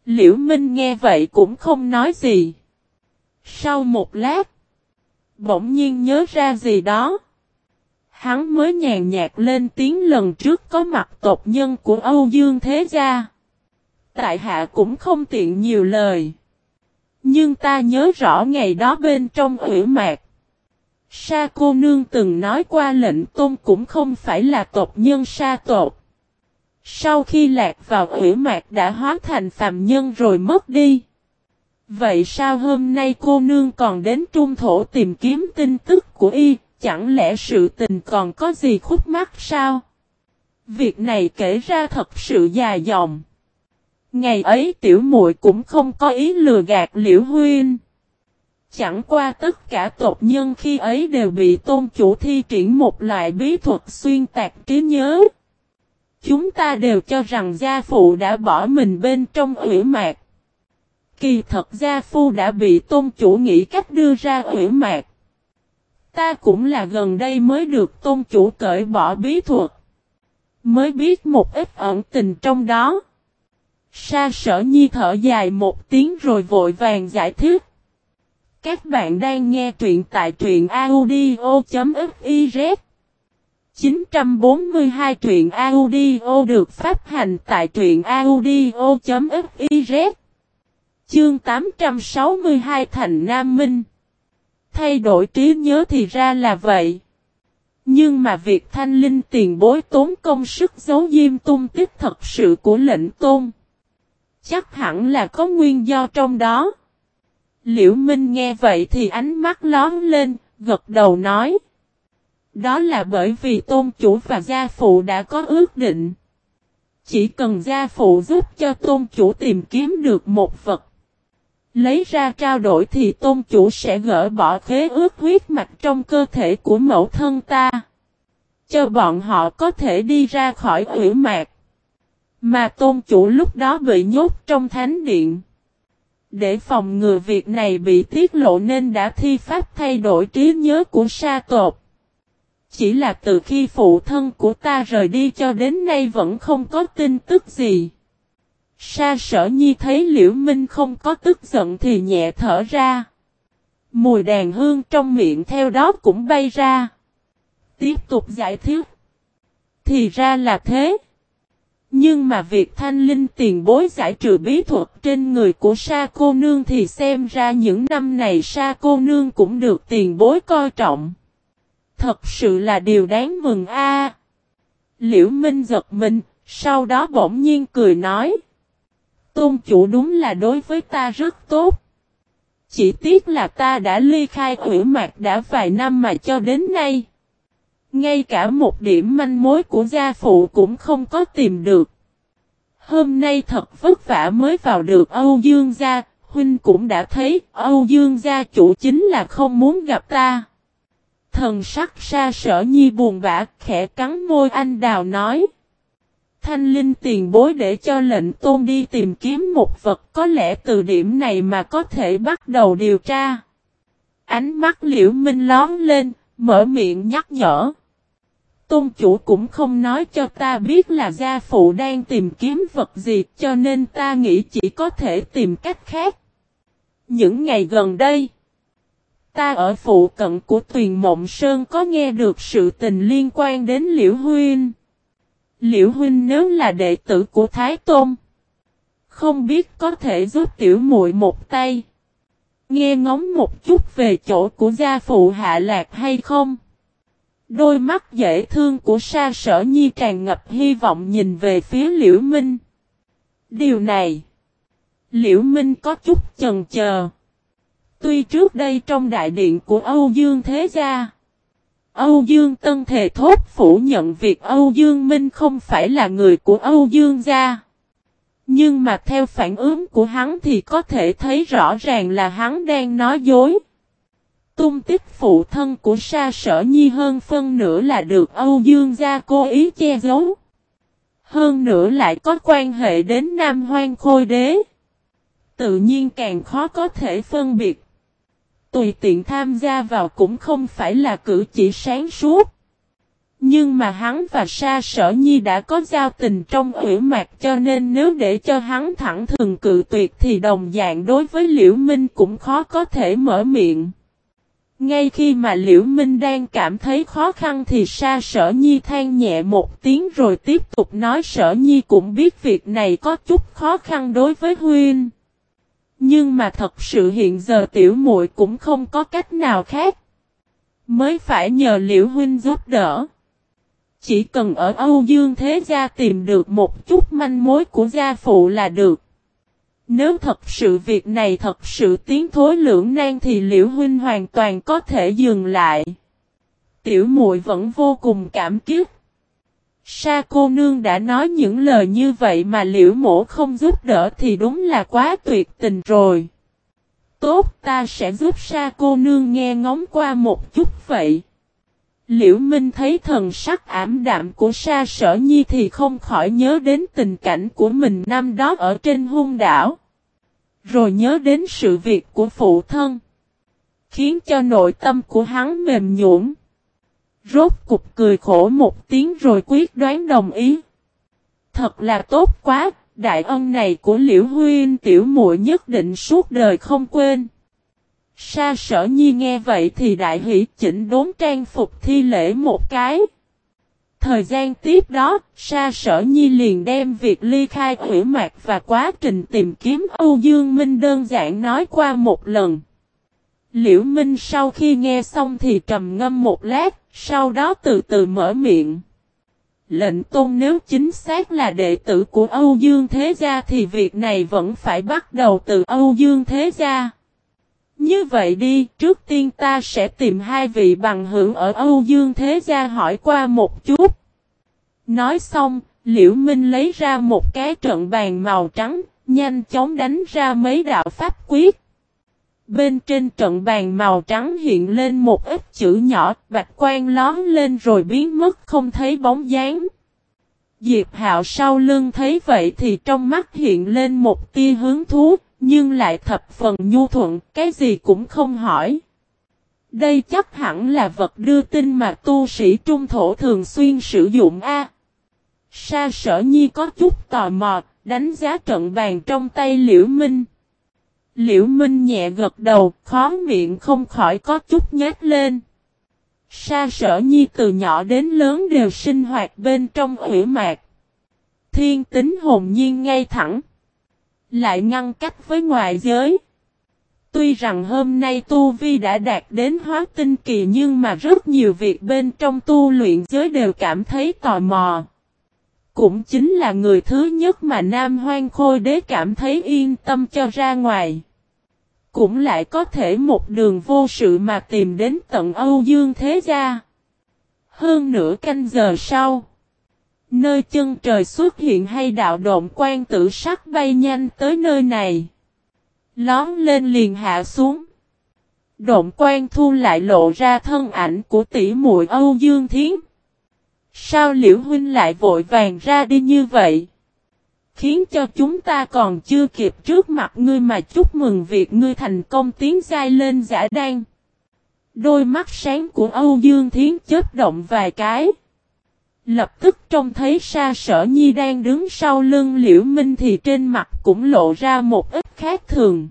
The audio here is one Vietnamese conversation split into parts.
Liễu Minh nghe vậy cũng không nói gì. Sau một lát, bỗng nhiên nhớ ra gì đó. Hắn mới nhàn nhạt lên tiếng lần trước có mặt tộc nhân của Âu Dương Thế Gia. Tại hạ cũng không tiện nhiều lời. Nhưng ta nhớ rõ ngày đó bên trong Uyển Mạc. Sa cô nương từng nói qua lệnh tôn cũng không phải là tộc nhân Sa tộc. Sau khi lạc vào Uyển Mạc đã hóa thành phàm nhân rồi mất đi. Vậy sao hôm nay cô nương còn đến Trung Thổ tìm kiếm tin tức của y, chẳng lẽ sự tình còn có gì khúc mắc sao? Việc này kể ra thật sự dài dòng. Ngày ấy tiểu muội cũng không có ý lừa gạt Liễu huynh. Chẳng qua tất cả tộc nhân khi ấy đều bị tôn chủ thi triển một loại bí thuật xuyên tạc trí nhớ. Chúng ta đều cho rằng gia phụ đã bỏ mình bên trong Uyển Mạc. Kỳ thật gia phu đã bị tôn chủ nghĩ cách đưa ra Uyển Mạc. Ta cũng là gần đây mới được tôn chủ cởi bỏ bí thuật. Mới biết một ít ẩn tình trong đó. Sa Sở Nhi thở dài một tiếng rồi vội vàng giải thích. Các bạn đang nghe truyện tại truyện audio.fiz 942 truyện audio được phát hành tại truyện audio.fiz Chương 862 Thành Nam Minh. Thay đổi trí nhớ thì ra là vậy. Nhưng mà việc Thanh Linh tiền bối tốn công sức giấu diêm tung tích thật sự của lệnh tôn. Chắc hẳn là có nguyên do trong đó. Liễu Minh nghe vậy thì ánh mắt lóe lên, gật đầu nói. Đó là bởi vì tôn chủ và gia phụ đã có ước định. Chỉ cần gia phụ giúp cho tôn chủ tìm kiếm được một vật. Lấy ra trao đổi thì tôn chủ sẽ gỡ bỏ khế ước huyết mạch trong cơ thể của mẫu thân ta. Cho bọn họ có thể đi ra khỏi Uyển Mạc. Mà tôn chủ lúc đó bị nhốt trong thánh điện. Để phòng ngừa việc này bị tiết lộ nên đã thi pháp thay đổi trí nhớ của Sa tộc. Chỉ là từ khi phụ thân của ta rời đi cho đến nay vẫn không có tin tức gì. Sa Sở Nhi thấy Liễu Minh không có tức giận thì nhẹ thở ra. Mùi đàn hương trong miệng theo đó cũng bay ra. Tiếp tục giải thích. Thì ra là thế. Nhưng mà việc Thanh Linh tiền bối giải trừ bí thuật trên người của Sa cô nương thì xem ra những năm này Sa cô nương cũng được tiền bối coi trọng. Thật sự là điều đáng mừng a. Liễu Minh giật mình, sau đó bỗng nhiên cười nói. Tôn chủ đúng là đối với ta rất tốt. Chỉ tiếc là ta đã ly khai Uyển Mạc đã vài năm mà cho đến nay. Ngay cả một điểm manh mối của gia phụ cũng không có tìm được. Hôm nay thật vất vả mới vào được Âu Dương gia, huynh cũng đã thấy Âu Dương gia chủ chính là không muốn gặp ta. Thần sắc Sa Sở Nhi buồn bã, khẽ cắn môi anh đào nói. Thanh Linh tiền bối để cho lệnh tôn đi tìm kiếm một vật có lẽ từ điểm này mà có thể bắt đầu điều tra. Ánh mắt Liễu Minh lóm lên, mở miệng nhắc nhở. Tôn chủ cũng không nói cho ta biết là gia phụ đang tìm kiếm vật gì cho nên ta nghĩ chỉ có thể tìm cách khác. Những ngày gần đây, ta ở phụ cận của Tuyền Mộng Sơn có nghe được sự tình liên quan đến Liễu huynh. Liễu huynh nếu là đệ tử của Thái Tôn, không biết có thể giúp tiểu muội một tay. Nghe ngóng một chút về chỗ của gia phụ hạ lạc hay không? Đôi mắt dễ thương của Sa Sở Nhi tràn ngập hy vọng nhìn về phía Liễu Minh. Điều này, Liễu Minh có chút chần chờ. Tuy trước đây trong đại điện của Âu Dương Thế Gia, Âu Dương Tân thề thốt phủ nhận việc Âu Dương Minh không phải là người của Âu Dương gia. Nhưng mà theo phản ứng của hắn thì có thể thấy rõ ràng là hắn đang nói dối. Tung tích phụ thân của Sa Sở Nhi hơn phân nửa là được Âu Dương gia cố ý che giấu. Hơn nữa lại có quan hệ đến Nam Hoang Khôi Đế. Tự nhiên càng khó có thể phân biệt. Tùy tiện tham gia vào cũng không phải là cử chỉ sáng suốt. Nhưng mà hắn và Sa Sở Nhi đã có giao tình trong uyển mạc, cho nên nếu để cho hắn thẳng thừng cự tuyệt thì đồng dạng đối với Liễu Minh cũng khó có thể mở miệng. Ngay khi mà Liễu Minh đang cảm thấy khó khăn thì Sa Sở Nhi than nhẹ một tiếng rồi tiếp tục nói, Sở Nhi cũng biết việc này có chút khó khăn đối với huynh. Nhưng mà thật sự hiện giờ tiểu muội cũng không có cách nào khác, mới phải nhờ Liễu huynh giúp đỡ. Chỉ cần ở Âu Dương Thế Gia tìm được một chút manh mối của gia phụ là được. Nếu thật sự việc này thật sự tiến thối lưỡng nan thì Liễu huynh hoàn toàn có thể dừng lại. Tiểu muội vẫn vô cùng cảm kích. Sa cô nương đã nói những lời như vậy mà Liễu mổ không giúp đỡ thì đúng là quá tuyệt tình rồi. Tốt, ta sẽ giúp Sa cô nương nghe ngóng qua một chút vậy. Liễu Minh thấy thần sắc ảm đạm của Sa Sở Nhi thì không khỏi nhớ đến tình cảnh của mình năm đó ở trên hung đảo. Rồi nhớ đến sự việc của phụ thân, khiến cho nội tâm của hắn mềm nhũn. Rốt cục cười khổ một tiếng rồi quyết đoán đồng ý. Thật là tốt quá, đại ân này của Liễu huynh tiểu muội nhất định suốt đời không quên. Sa Sở Nhi nghe vậy thì đại hỉ, chỉnh đốn trang phục thi lễ một cái. Thời gian tiếp đó, Sa Sở Nhi liền đem việc ly khai uyển mạc và quá trình tìm kiếm Âu Dương Minh đơn giản nói qua một lần. Liễu Minh sau khi nghe xong thì trầm ngâm một lát, sau đó từ từ mở miệng. Lệnh Tôn nếu chính xác là đệ tử của Âu Dương Thế Gia thì việc này vẫn phải bắt đầu từ Âu Dương Thế Gia. Như vậy đi, trước tiên ta sẽ tìm hai vị bằng hữu ở Âu Dương Thế Gia hỏi qua một chút. Nói xong, Liễu Minh lấy ra một cái trận bàn màu trắng, nhanh chóng đánh ra mấy đạo pháp quyết. Bên trên trận bàn màu trắng hiện lên một ít chữ nhỏ, bạch quang lóe lên rồi biến mất không thấy bóng dáng. Diệp Hạo sau lưng thấy vậy thì trong mắt hiện lên một tia hứng thú, nhưng lại thập phần nhu thuận, cái gì cũng không hỏi. Đây chắc hẳn là vật đưa tin mà tu sĩ trung thổ thường xuyên sử dụng a. Sa Sở Nhi có chút tò mò, đánh giá trận bàn trong tay Liễu Minh. Liễu Minh nhẹ gật đầu, khóe miệng không khỏi có chút nhếch lên. Sa Sở Nhi từ nhỏ đến lớn đều sinh hoạt bên trong uyển mạc. Thiên tính hồn nhiên ngay thẳng, lại ngăn cách với ngoại giới. Tuy rằng hôm nay tu vi đã đạt đến hóa tinh kỳ nhưng mà rất nhiều việc bên trong tu luyện giới đều cảm thấy tò mò. Cũng chính là người thứ nhất mà Nam Hoang Khôi Đế cảm thấy yên tâm cho ra ngoài. Cũng lại có thể một đường vô sự mà tìm đến tận Âu Dương Thế Gia. Hơn nửa canh giờ sau, nơi chân trời xuất hiện hai đạo độn quang tử sắc bay nhanh tới nơi này. Lón lên liền hạ xuống. Độn quang thu lại lộ ra thân ảnh của tỷ muội Âu Dương Thiến. Sao Liễu huynh lại vội vàng ra đi như vậy? Khiến cho chúng ta còn chưa kịp trước mặt ngươi mà chúc mừng việc ngươi thành công tiến giai lên giả đan. Đôi mắt sáng của Âu Dương Thiến chớp động vài cái. Lập tức trông thấy Sa Sở Nhi đang đứng sau lưng Liễu Minh thì trên mặt cũng lộ ra một ít khác thường.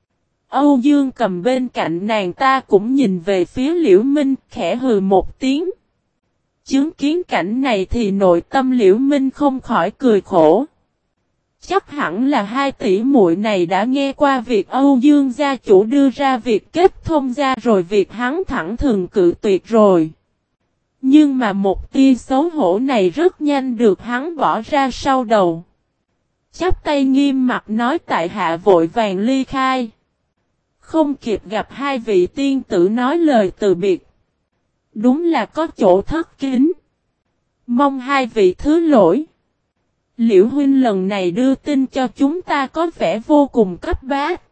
Âu Dương cầm bên cạnh nàng ta cũng nhìn về phía Liễu Minh, khẽ hừ một tiếng. Chứng kiến cảnh này thì nội tâm Liễu Minh không khỏi cười khổ. Chắc hẳn là hai tỷ muội này đã nghe qua việc Âu Dương gia chủ đưa ra việc kết thông gia rồi việc hắn thẳng thừng cự tuyệt rồi. Nhưng mà một tia xấu hổ này rất nhanh được hắn bỏ ra sau đầu. Chắp tay nghiêm mặt nói tại hạ vội vàng ly khai. Không kịp gặp hai vị tiên tử nói lời từ biệt. Đúng là có chỗ thất kính. Mong hai vị thứ lỗi. Liễu huynh lần này đưa tin cho chúng ta có vẻ vô cùng cấp bách.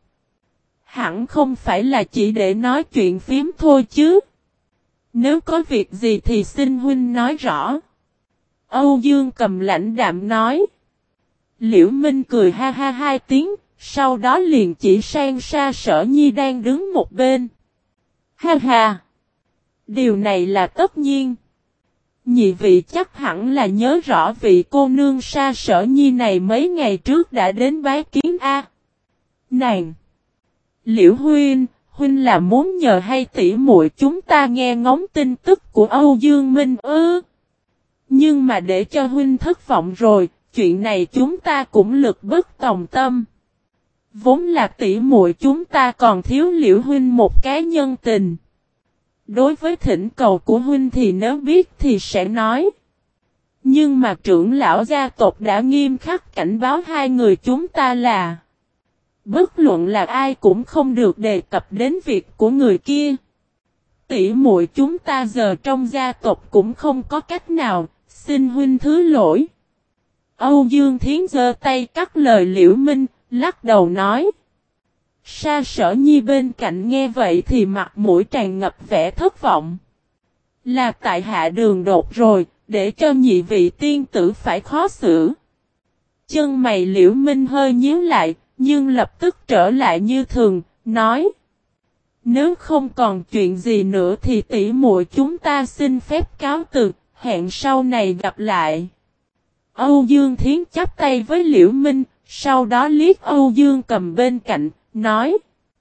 Hẳn không phải là chỉ để nói chuyện phím thôi chứ. Nếu có việc gì thì xin huynh nói rõ. Âu Dương cầm lãnh đạm nói. Liễu Minh cười ha ha hai tiếng, sau đó liền chỉ sang Sa Sở Nhi đang đứng một bên. Ha ha! Điều này là tất nhiên. Nhị vị chắc hẳn là nhớ rõ vị cô nương Sa Sở Nhi này mấy ngày trước đã đến bái kiến a. Nàng! Liễu huynh, huynh là muốn nhờ hay tỉ muội chúng ta nghe ngóng tin tức của Âu Dương Minh ư? Nhưng mà để cho huynh thất vọng rồi, chuyện này chúng ta cũng lực bất tòng tâm. Vốn là tỉ muội chúng ta còn thiếu Liễu huynh một cái nhân tình. Đối với thỉnh cầu của huynh thì nếu biết thì sẽ nói. Nhưng mà trưởng lão gia tộc đã nghiêm khắc cảnh báo hai người chúng ta là bất luận là ai cũng không được đề cập đến việc của người kia. Tỷ muội chúng ta giờ trong gia tộc cũng không có cách nào, xin huynh thứ lỗi. Âu Dương Thiến giơ tay cắt lời Liễu Minh, lắc đầu nói. Sa Sở Nhi bên cạnh nghe vậy thì mặt mũi tràn ngập vẻ thất vọng. Là tại hạ đường đột rồi, để cho nhị vị tiên tử phải khó xử. Chân mày Liễu Minh hơi nhíu lại, nhưng lập tức trở lại như thường, nói. Nếu không còn chuyện gì nữa thì tỷ muội chúng ta xin phép cáo từ, hẹn sau này gặp lại. Âu Dương Thiến chắp tay với Liễu Minh, sau đó liếc Âu Dương Cầm bên cạnh, nói.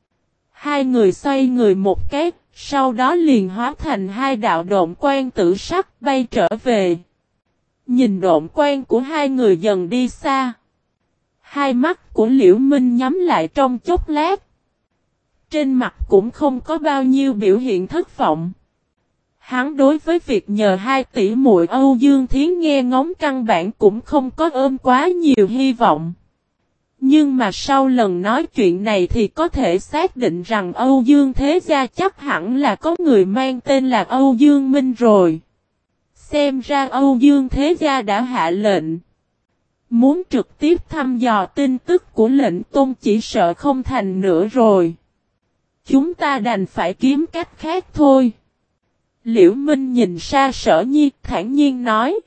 Hai người xoay người một cái, sau đó liền hóa thành hai đạo độn quang tử sắc bay trở về. Nhìn độn quang của hai người dần đi xa. Hai mắt của Liễu Minh nhắm lại trong chốc lát. Trên mặt cũng không có bao nhiêu biểu hiện thất vọng. Hắn đối với việc nhờ hai tỷ muội Âu Dương Thiến nghe ngóng căn bản cũng không có ôm quá nhiều hy vọng. Nhưng mà sau lần nói chuyện này thì có thể xác định rằng Âu Dương Thế Gia chắc hẳn là có người mang tên là Âu Dương Minh rồi. Xem ra Âu Dương Thế Gia đã hạ lệnh. Muốn trực tiếp thăm dò tin tức của lệnh tôn chỉ sợ không thành nữa rồi. Chúng ta đành phải kiếm cách khác thôi. Liễu Minh nhìn Sa Sở Nhi thản nhiên nói.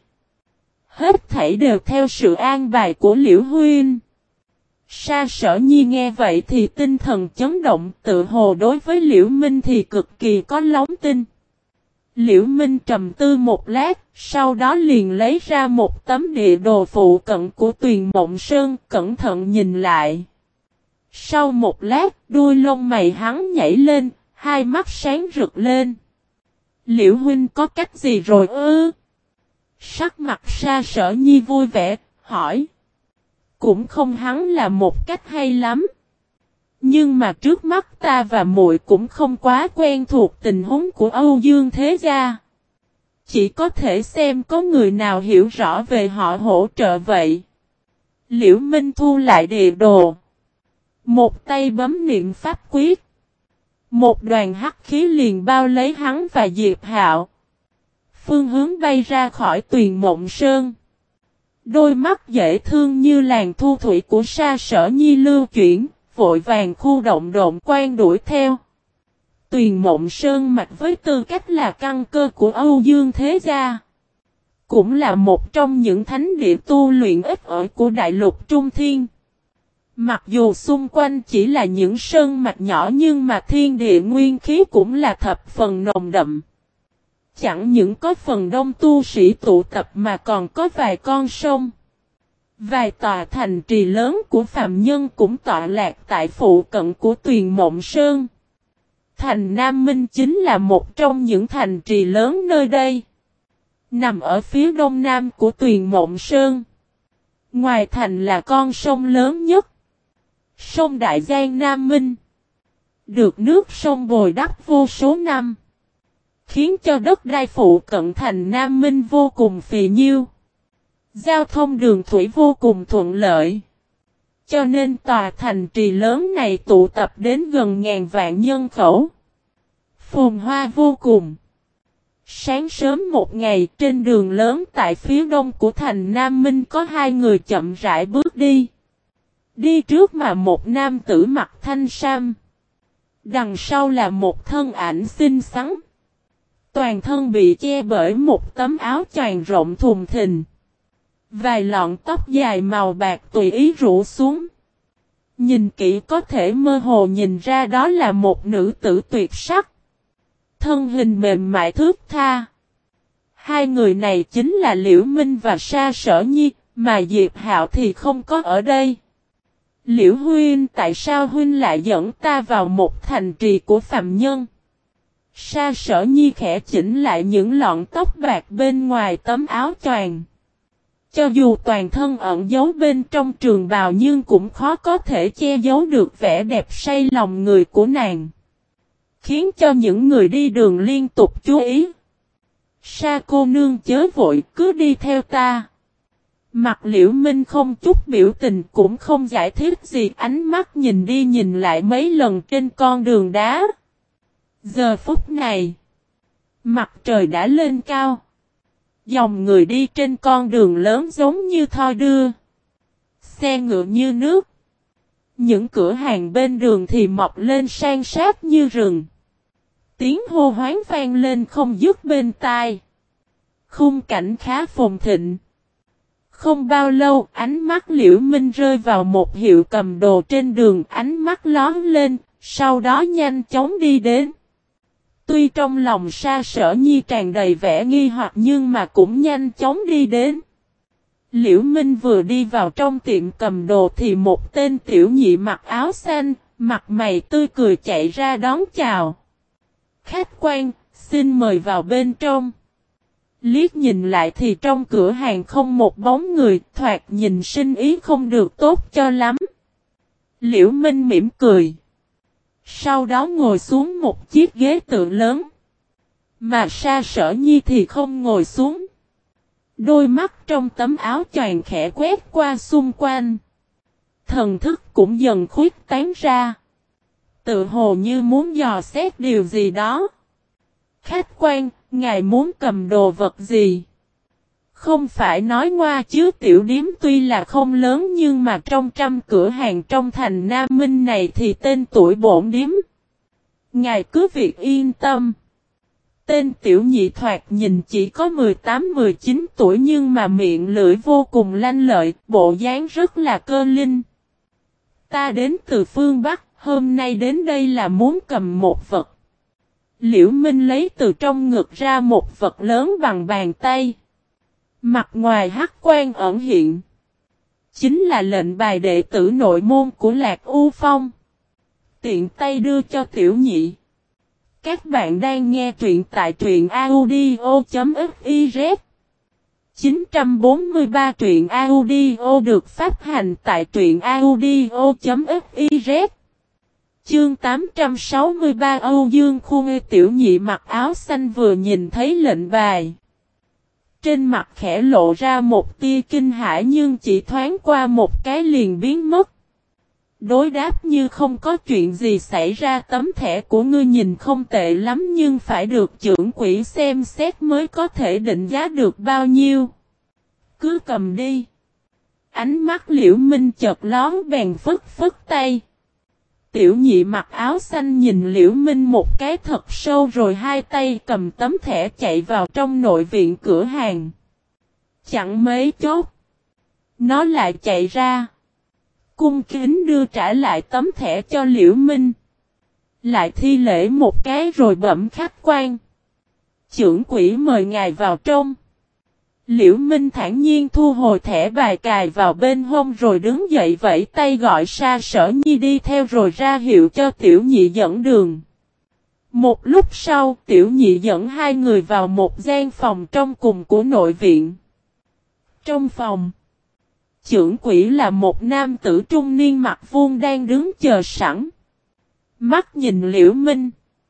Hết thảy đều theo sự an bài của Liễu huynh. Sa Sở Nhi nghe vậy thì tinh thần chấn động, tự hồ đối với Liễu Minh thì cực kỳ có lòng tin. Liễu Minh trầm tư một lát, sau đó liền lấy ra một tấm địa đồ phụ cận của Tuyền Mộng Sơn, cẩn thận nhìn lại. Sau một lát, đuôi lông mày hắn nhảy lên, hai mắt sáng rực lên. Liễu huynh có cách gì rồi ư? Sắc mặt Sa Sở Nhi vui vẻ, hỏi. Cũng không hắn là một cách hay lắm. Nhưng mà trước mắt ta và muội cũng không quá quen thuộc tình huống của Âu Dương Thế Gia. Chỉ có thể xem có người nào hiểu rõ về họ hỗ trợ vậy. Liễu Minh thu lại địa đồ. Một tay bấm niệm pháp quyết. Một đoàn hắc khí liền bao lấy hắn và Diệp Hạo. Phương hướng bay ra khỏi Tuyền Mộng Sơn. Đôi mắt dễ thương như làn thu thủy của Sa Sở Nhi lưu chuyển, vội vàng khu động độn quang đuổi theo. Tuyền Mộng Sơn mạch với tư cách là căn cơ của Âu Dương Thế Gia. Cũng là một trong những thánh địa tu luyện ít ỏi của Đại Lục Trung Thiên. Mặc dù xung quanh chỉ là những sơn mạch nhỏ nhưng mà thiên địa nguyên khí cũng là thập phần nồng đậm. Chẳng những có phần đông tu sĩ tụ tập mà còn có vài con sông. Vài tòa thành trì lớn của phàm nhân cũng tọa lạc tại phụ cận của Tuyền Mộng Sơn. Thành Nam Minh chính là một trong những thành trì lớn nơi đây. Nằm ở phía đông nam của Tuyền Mộng Sơn. Ngoài thành là con sông lớn nhất. Sông Đại Giang Nam Minh. Được nước sông bồi đắp vô số năm. Khiến cho đất đai phụ cận thành Nam Minh vô cùng phì nhiêu. Giao thông đường thủy vô cùng thuận lợi. Cho nên tòa thành trì lớn này tụ tập đến gần ngàn vạn nhân khẩu. Phồn hoa vô cùng. Sáng sớm một ngày trên đường lớn tại phía đông của thành Nam Minh có hai người chậm rãi bước đi. Đi trước mà một nam tử mặc thanh sam. Đằng sau là một thân ảnh xinh xắn. Toàn thân bị che bởi một tấm áo choàng rộng thùng thình. Vài lọn tóc dài màu bạc tùy ý rủ xuống. Nhìn kỹ có thể mơ hồ nhìn ra đó là một nữ tử tuyệt sắc. Thân hình mềm mại thướt tha. Hai người này chính là Liễu Minh và Sa Sở Nhi, mà Diệp Hạo thì không có ở đây. Liễu huynh, tại sao huynh lại dẫn ta vào một thành trì của phàm nhân? Sa Sở Nhi khẽ chỉnh lại những lọn tóc bạc bên ngoài tấm áo choàng. Cho dù toàn thân ẩn giấu bên trong trường bào nhưng cũng khó có thể che giấu được vẻ đẹp say lòng người của nàng. Khiến cho những người đi đường liên tục chú ý. Sa cô nương chớ vội, cứ đi theo ta. Mặt Liễu Minh không chút biểu tình cũng không giải thích gì, ánh mắt nhìn đi nhìn lại mấy lần trên con đường đá. Giờ phút này, mặt trời đã lên cao. Dòng người đi trên con đường lớn giống như thoi đưa. Xe ngựa như nước. Những cửa hàng bên đường thì mọc lên san sát như rừng. Tiếng hô hoán vang lên không dứt bên tai. Khung cảnh khá phồn thịnh. Không bao lâu, ánh mắt Liễu Minh rơi vào một hiệu cầm đồ trên đường, ánh mắt lóe lên, sau đó nhanh chóng đi đến. Tuy trong lòng Sa Sở Nhi tràn đầy vẻ nghi hoặc nhưng mà cũng nhanh chóng đi đến. Liễu Minh vừa đi vào trong tiệm cầm đồ thì một tên tiểu nhị mặc áo xanh, mặt mày tươi cười chạy ra đón chào. Khách quan, xin mời vào bên trong. Liếc nhìn lại thì trong cửa hàng không một bóng người, thoạt nhìn sinh ý không được tốt cho lắm. Liễu Minh mỉm cười. Sau đó ngồi xuống một chiếc ghế tựa lớn. Mà Sa Sở Nhi thì không ngồi xuống. Đôi mắt trong tấm áo choàng khẽ quét qua xung quanh. Thần thức cũng dần khuếch tán ra. Tự hồ như muốn dò xét điều gì đó. Khách quan, ngài muốn cầm đồ vật gì? Không phải nói ngoa chứ tiểu điếm tuy là không lớn nhưng mà trong trăm cửa hàng trong thành Nam Minh này thì tên tuổi bổn điếm. Ngài cứ việc yên tâm. Tên tiểu nhị thoạt nhìn chỉ có 18-19 tuổi nhưng mà miệng lưỡi vô cùng lanh lợi, bộ dáng rất là cơ linh. Ta đến từ phương Bắc, hôm nay đến đây là muốn cầm một vật. Liễu Minh lấy từ trong ngực ra một vật lớn bằng bàn tay. Mặt ngoài hắc quan ẩn hiện. Chính là lệnh bài đệ tử nội môn của Lạc U Phong. Tiện tay đưa cho tiểu nhị. Các bạn đang nghe truyện tại truyện audio.fiz 943 truyện audio được phát hành tại truyện audio.fiz Chương 863 Âu Dương Khu Nghê tiểu nhị mặc áo xanh vừa nhìn thấy lệnh bài. Trên mặt khẽ lộ ra một tia kinh hãi nhưng chỉ thoáng qua một cái liền biến mất. Đối đáp như không có chuyện gì xảy ra, tấm thẻ của ngươi nhìn không tệ lắm nhưng phải được trưởng quỹ xem xét mới có thể định giá được bao nhiêu. Cứ cầm đi. Ánh mắt Liễu Minh chợt lóe bèn phất phất tay. Tiểu nhị mặc áo xanh nhìn Liễu Minh một cái thật sâu rồi hai tay cầm tấm thẻ chạy vào trong nội viện cửa hàng. Chẳng mấy chốc, nó lại chạy ra. Cung kính đưa trả lại tấm thẻ cho Liễu Minh. Lại thi lễ một cái rồi bẩm khách quan. Trưởng quỹ mời ngài vào trong. Liễu Minh thản nhiên thu hồi thẻ bài cài vào bên hông rồi đứng dậy vẫy tay gọi Sa Sở Nhi đi theo rồi ra hiệu cho tiểu nhị dẫn đường. Một lúc sau tiểu nhị dẫn hai người vào một gian phòng trong cùng của nội viện. Trong phòng, trưởng quỹ là một nam tử trung niên mặc vuông đang đứng chờ sẵn. Mắt nhìn Liễu Minh.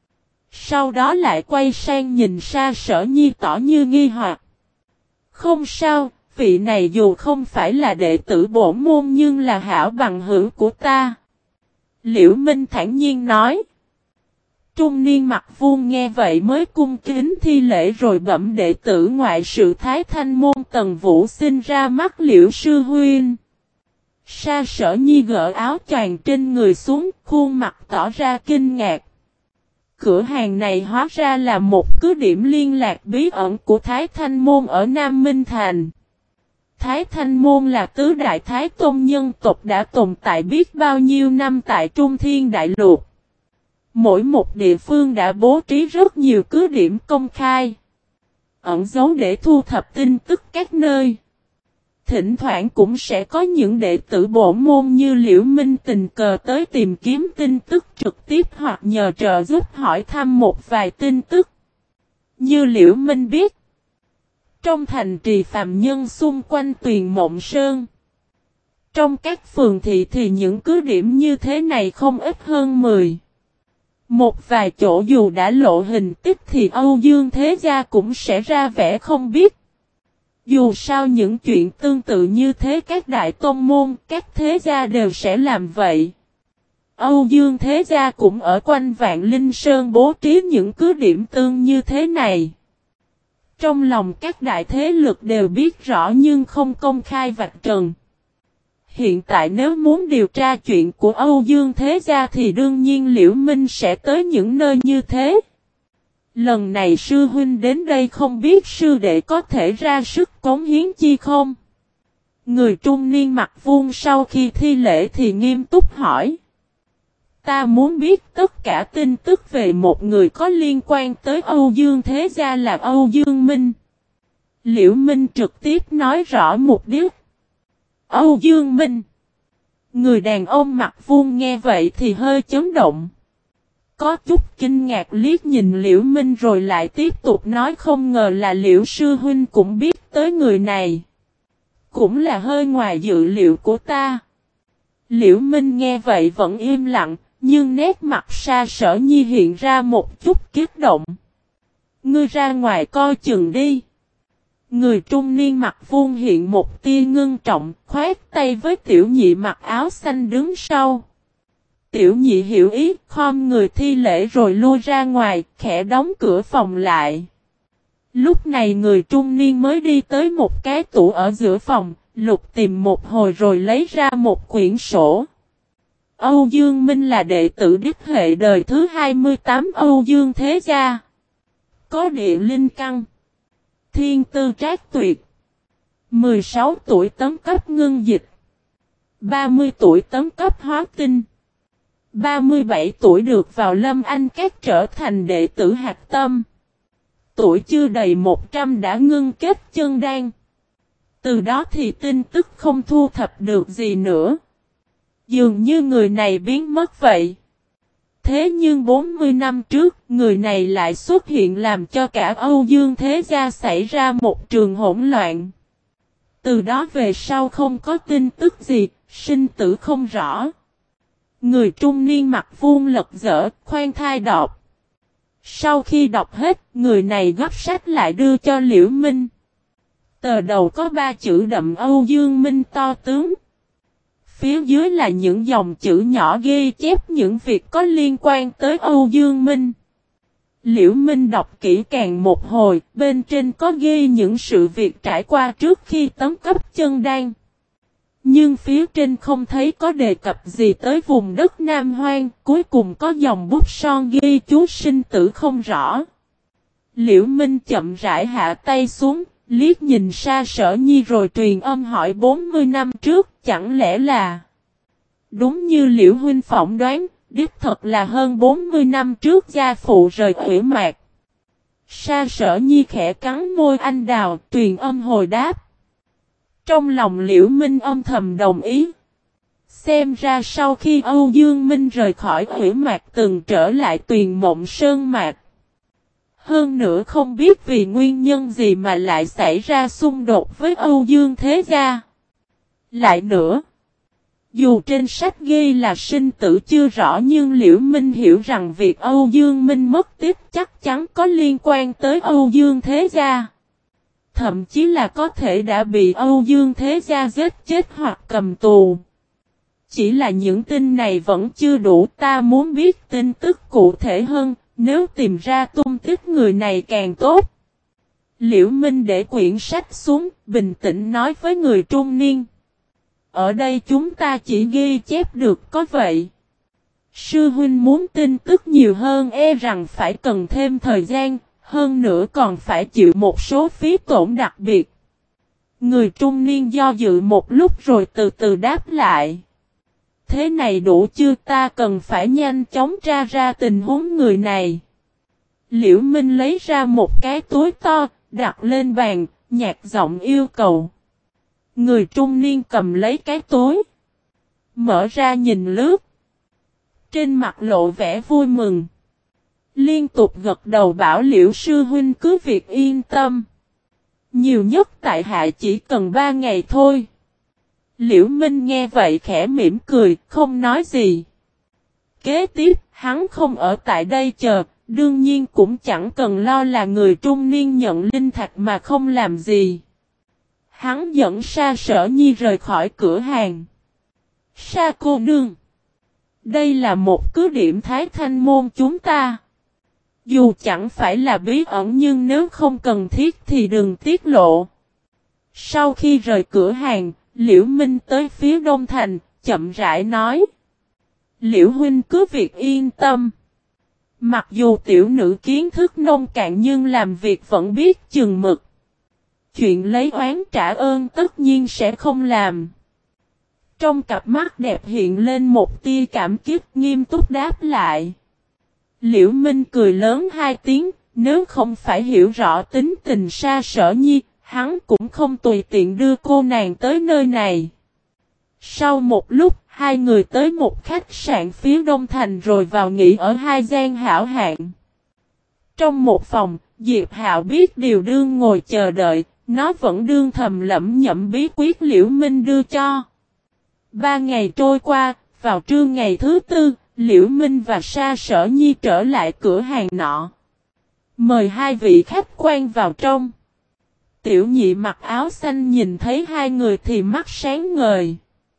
Sau đó lại quay sang nhìn Sa Sở Nhi tỏ như nghi hoặc. Không sao, vị này dù không phải là đệ tử bổn môn nhưng là hảo bằng hữu của ta. Liễu Minh thản nhiên nói. Trung niên mặc vuông nghe vậy mới cung kính thi lễ rồi bẩm đệ tử ngoại sự Thái Thanh môn Tần Vũ xin ra mắt Liễu sư huynh. Sa Sở Nhi gỡ áo choàng trên người xuống, khuôn mặt tỏ ra kinh ngạc. Cửa hàng này hóa ra là một cứ điểm liên lạc bí ẩn của Thái Thanh môn ở Nam Minh Thành. Thái Thanh môn là tứ đại thái tôn nhân tộc đã tồn tại biết bao nhiêu năm tại Trung Thiên Đại Lục. Mỗi một địa phương đã bố trí rất nhiều cứ điểm công khai. ẩn giấu để thu thập tin tức các nơi. Thỉnh thoảng cũng sẽ có những đệ tử bổ môn như Liễu Minh tình cờ tới tìm kiếm tin tức trực tiếp hoặc nhờ trợ giúp hỏi thăm một vài tin tức. Như Liễu Minh biết, trong thành trì phàm nhân xung quanh Tuyền Mộng Sơn, trong các phường thị thì những cứ điểm như thế này không ít hơn 10. Một vài chỗ dù đã lộ hình tích thì Âu Dương Thế Gia cũng sẽ ra vẻ không biết. Dù sao những chuyện tương tự như thế các đại tôn môn, các thế gia đều sẽ làm vậy. Âu Dương Thế Gia cũng ở quanh Vạn Linh Sơn bố trí những cứ điểm tương như thế này. Trong lòng các đại thế lực đều biết rõ nhưng không công khai vạch trần. Hiện tại nếu muốn điều tra chuyện của Âu Dương Thế Gia thì đương nhiên Liễu Minh sẽ tới những nơi như thế. Lần này sư huynh đến đây không biết sư đệ có thể ra sức cống hiến chi không? Người trung niên mặt vuông sau khi thi lễ thì nghiêm túc hỏi. Ta muốn biết tất cả tin tức về một người có liên quan tới Âu Dương Thế Gia là Âu Dương Minh. Liễu Minh trực tiếp nói rõ mục đích. Âu Dương Minh. Người đàn ông mặt vuông nghe vậy thì hơi chấn động. Có chút kinh ngạc liếc nhìn Liễu Minh rồi lại tiếp tục nói không ngờ là Liễu sư huynh cũng biết tới người này. Cũng là hơi ngoài dự liệu của ta. Liễu Minh nghe vậy vẫn im lặng, nhưng nét mặt Sa Sở Nhi hiện ra một chút kích động. Ngươi ra ngoài coi chừng đi. Người trung niên mặt vuông hiện một tia ngưng trọng, khoát tay với tiểu nhị mặc áo xanh đứng sau. Tiểu nhị hiểu ý, khom người thi lễ rồi lui ra ngoài, khẽ đóng cửa phòng lại. Lúc này người trung niên mới đi tới một cái tủ ở giữa phòng, lục tìm một hồi rồi lấy ra một quyển sổ. Âu Dương Minh là đệ tử đích hệ đời thứ 28 Âu Dương Thế Gia. Có địa linh căn, thiên tư trác tuyệt. 16 tuổi tấn cấp ngưng dịch. 30 tuổi tấn cấp hóa tinh. 37 tuổi được vào Lâm Anh Các trở thành đệ tử hạt tâm. Tuổi chưa đầy 100 đã ngưng kết chân đan. Từ đó thì tin tức không thu thập được gì nữa. Dường như người này biến mất vậy. Thế nhưng 40 năm trước, người này lại xuất hiện làm cho cả Âu Dương Thế Gia xảy ra một trường hỗn loạn. Từ đó về sau không có tin tức gì, sinh tử không rõ. Người trung niên mặt vuông lật dở, khoan thai đọc. Sau khi đọc hết, người này gấp sách lại đưa cho Liễu Minh. Tờ đầu có 3 chữ đậm Âu Dương Minh to tướng. Phía dưới là những dòng chữ nhỏ ghi chép những việc có liên quan tới Âu Dương Minh. Liễu Minh đọc kỹ càng một hồi, bên trên có ghi những sự việc trải qua trước khi tấn cấp chân đan. Nhưng phía trên không thấy có đề cập gì tới vùng đất Nam Hoang, cuối cùng có dòng bút son ghi chú sinh tử không rõ. Liễu Minh chậm rãi hạ tay xuống, liếc nhìn Sa Sở Nhi rồi truyền âm hỏi 40 năm trước, chẳng lẽ là... Đúng như Liễu huynh phỏng đoán, đích thật là hơn 40 năm trước gia phụ rời Ủy Mạc. Sa Sở Nhi khẽ cắn môi anh đào, truyền âm hồi đáp. Trong lòng Liễu Minh âm thầm đồng ý. Xem ra sau khi Âu Dương Minh rời khỏi Ủy Mạc từng trở lại Tuyền Mộng Sơn Mạc. Hơn nữa không biết vì nguyên nhân gì mà lại xảy ra xung đột với Âu Dương Thế Gia. Lại nữa, dù trên sách ghi là sinh tử chưa rõ nhưng Liễu Minh hiểu rằng việc Âu Dương Minh mất tích chắc chắn có liên quan tới Âu Dương Thế Gia. Thậm chí là có thể đã bị Âu Dương Thế Gia giết chết hoặc cầm tù. Chỉ là những tin này vẫn chưa đủ, ta muốn biết tin tức cụ thể hơn, nếu tìm ra tung tích người này càng tốt. Liễu Minh để quyển sách xuống, bình tĩnh nói với người trung niên. Ở đây chúng ta chỉ ghi chép được có vậy. Sư huynh muốn tin tức nhiều hơn e rằng phải cần thêm thời gian, hơn nữa còn phải chịu một số phí tổn đặc biệt. Người trung niên do dự một lúc rồi từ từ đáp lại. Thế này đủ chưa, ta cần phải nhanh chóng tra ra tình huống người này. Liễu Minh lấy ra một cái túi to, đặt lên bàn, nhạt giọng yêu cầu. Người trung niên cầm lấy cái túi. Mở ra nhìn lướt. Trên mặt lộ vẻ vui mừng. Liên tục gật đầu bảo Liễu sư huynh cứ việc yên tâm. Nhiều nhất tại hạ chỉ cần 3 ngày thôi. Liễu Minh nghe vậy khẽ mỉm cười, không nói gì. Kế tiếp, hắn không ở tại đây chờ, đương nhiên cũng chẳng cần lo là người trung niên nhận linh thạch mà không làm gì. Hắn dẫn Sa Sở Nhi rời khỏi cửa hàng. Sa cô nương. Đây là một cứ điểm Thái Thanh môn chúng ta. Dù chẳng phải là bí ẩn nhưng nếu không cần thiết thì đừng tiết lộ. Sau khi rời cửa hàng, Liễu Minh tới phía Đông Thành, chậm rãi nói. Liễu huynh cứ việc yên tâm. Mặc dù tiểu nữ kiến thức nông cạn nhưng làm việc vẫn biết chừng mực. Chuyện lấy oán trả ơn tất nhiên sẽ không làm. Trong cặp mắt đẹp hiện lên một tia cảm kích, nghiêm túc đáp lại. Liễu Minh cười lớn 2 tiếng, nếu không phải hiểu rõ tính tình Sa Sở Nhi, hắn cũng không tùy tiện đưa cô nàng tới nơi này. Sau một lúc, hai người tới một khách sạn phía Đông Thành rồi vào nghỉ ở 2 gian hảo hạng. Trong một phòng, Diệp Hạo biết điều đương ngồi chờ đợi, nó vẫn đương thầm lẩm nhẩm bí quyết Liễu Minh đưa cho. 3 ngày trôi qua, vào trưa ngày thứ 4, Liễu Minh và Sa Sở Nhi trở lại cửa hàng nọ. Mời 2 vị khách quan vào trong. Tiểu nhị mặc áo xanh nhìn thấy 2 người thì mắt sáng ngời.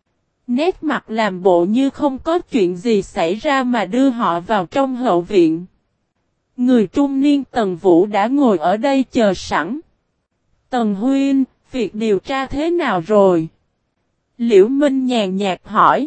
Nét mặt làm bộ như không có chuyện gì xảy ra mà đưa họ vào trong hậu viện. Người trung niên Tần Vũ đã ngồi ở đây chờ sẵn. Tần huynh, việc điều tra thế nào rồi? Liễu Minh nhàn nhạt hỏi.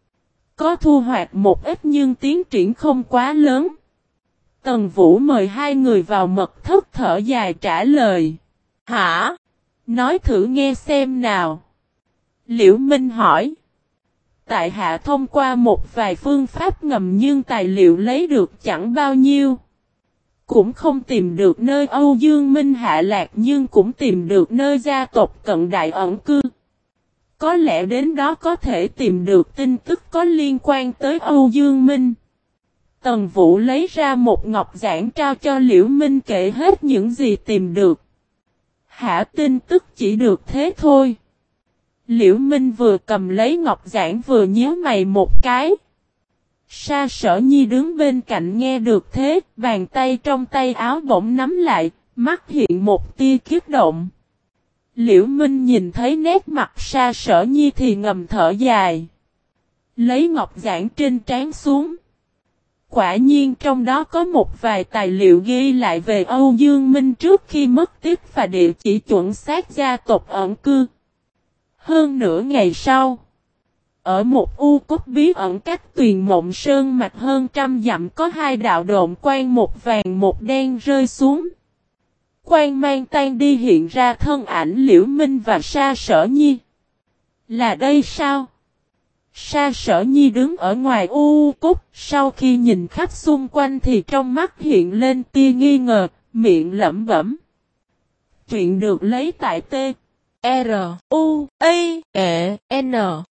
Có thu hoạch một ít nhưng tiến triển không quá lớn. Tần Vũ mời 2 người vào mật thất thở dài trả lời. Hả? Nói thử nghe xem nào. Liễu Minh hỏi. Tại hạ thông qua một vài phương pháp ngầm nhưng tài liệu lấy được chẳng bao nhiêu. Cũng không tìm được nơi Âu Dương Minh hạ lạc nhưng cũng tìm được nơi gia tộc cận đại ẩn cư. Có lẽ đến đó có thể tìm được tin tức có liên quan tới Âu Dương Minh. Tần Vũ lấy ra một ngọc giản trao cho Liễu Minh kể hết những gì tìm được. Hả, tin tức chỉ được thế thôi. Liễu Minh vừa cầm lấy ngọc giản vừa nhíu mày một cái. Sa Sở Nhi đứng bên cạnh nghe được thế, bàn tay trong tay áo bỗng nắm lại, mắt hiện một tia kiếp động. Liễu Minh nhìn thấy nét mặt Sa Sở Nhi thì ngầm thở dài. Lấy ngọc giản trên trán xuống. Quả nhiên trong đó có một vài tài liệu ghi lại về Âu Dương Minh trước khi mất tích và địa chỉ chuẩn xác gia tộc ẩn cư. Hơn nửa ngày sau, ở một u cốc bí ẩn cách Tuyền Mộng Sơn mạch hơn 100 dặm có 2 đạo độn quang, một vàng một đen rơi xuống. Quang mang tan đi hiện ra thân ảnh Liễu Minh và Sa Sở Nhi. Là đây sao? Sa Sở Nhi đứng ở ngoài u cốc, sau khi nhìn khắp xung quanh thì trong mắt hiện lên tia nghi ngờ, miệng lẩm bẩm. Chuyện được lấy tại T. R. U. A. E. N.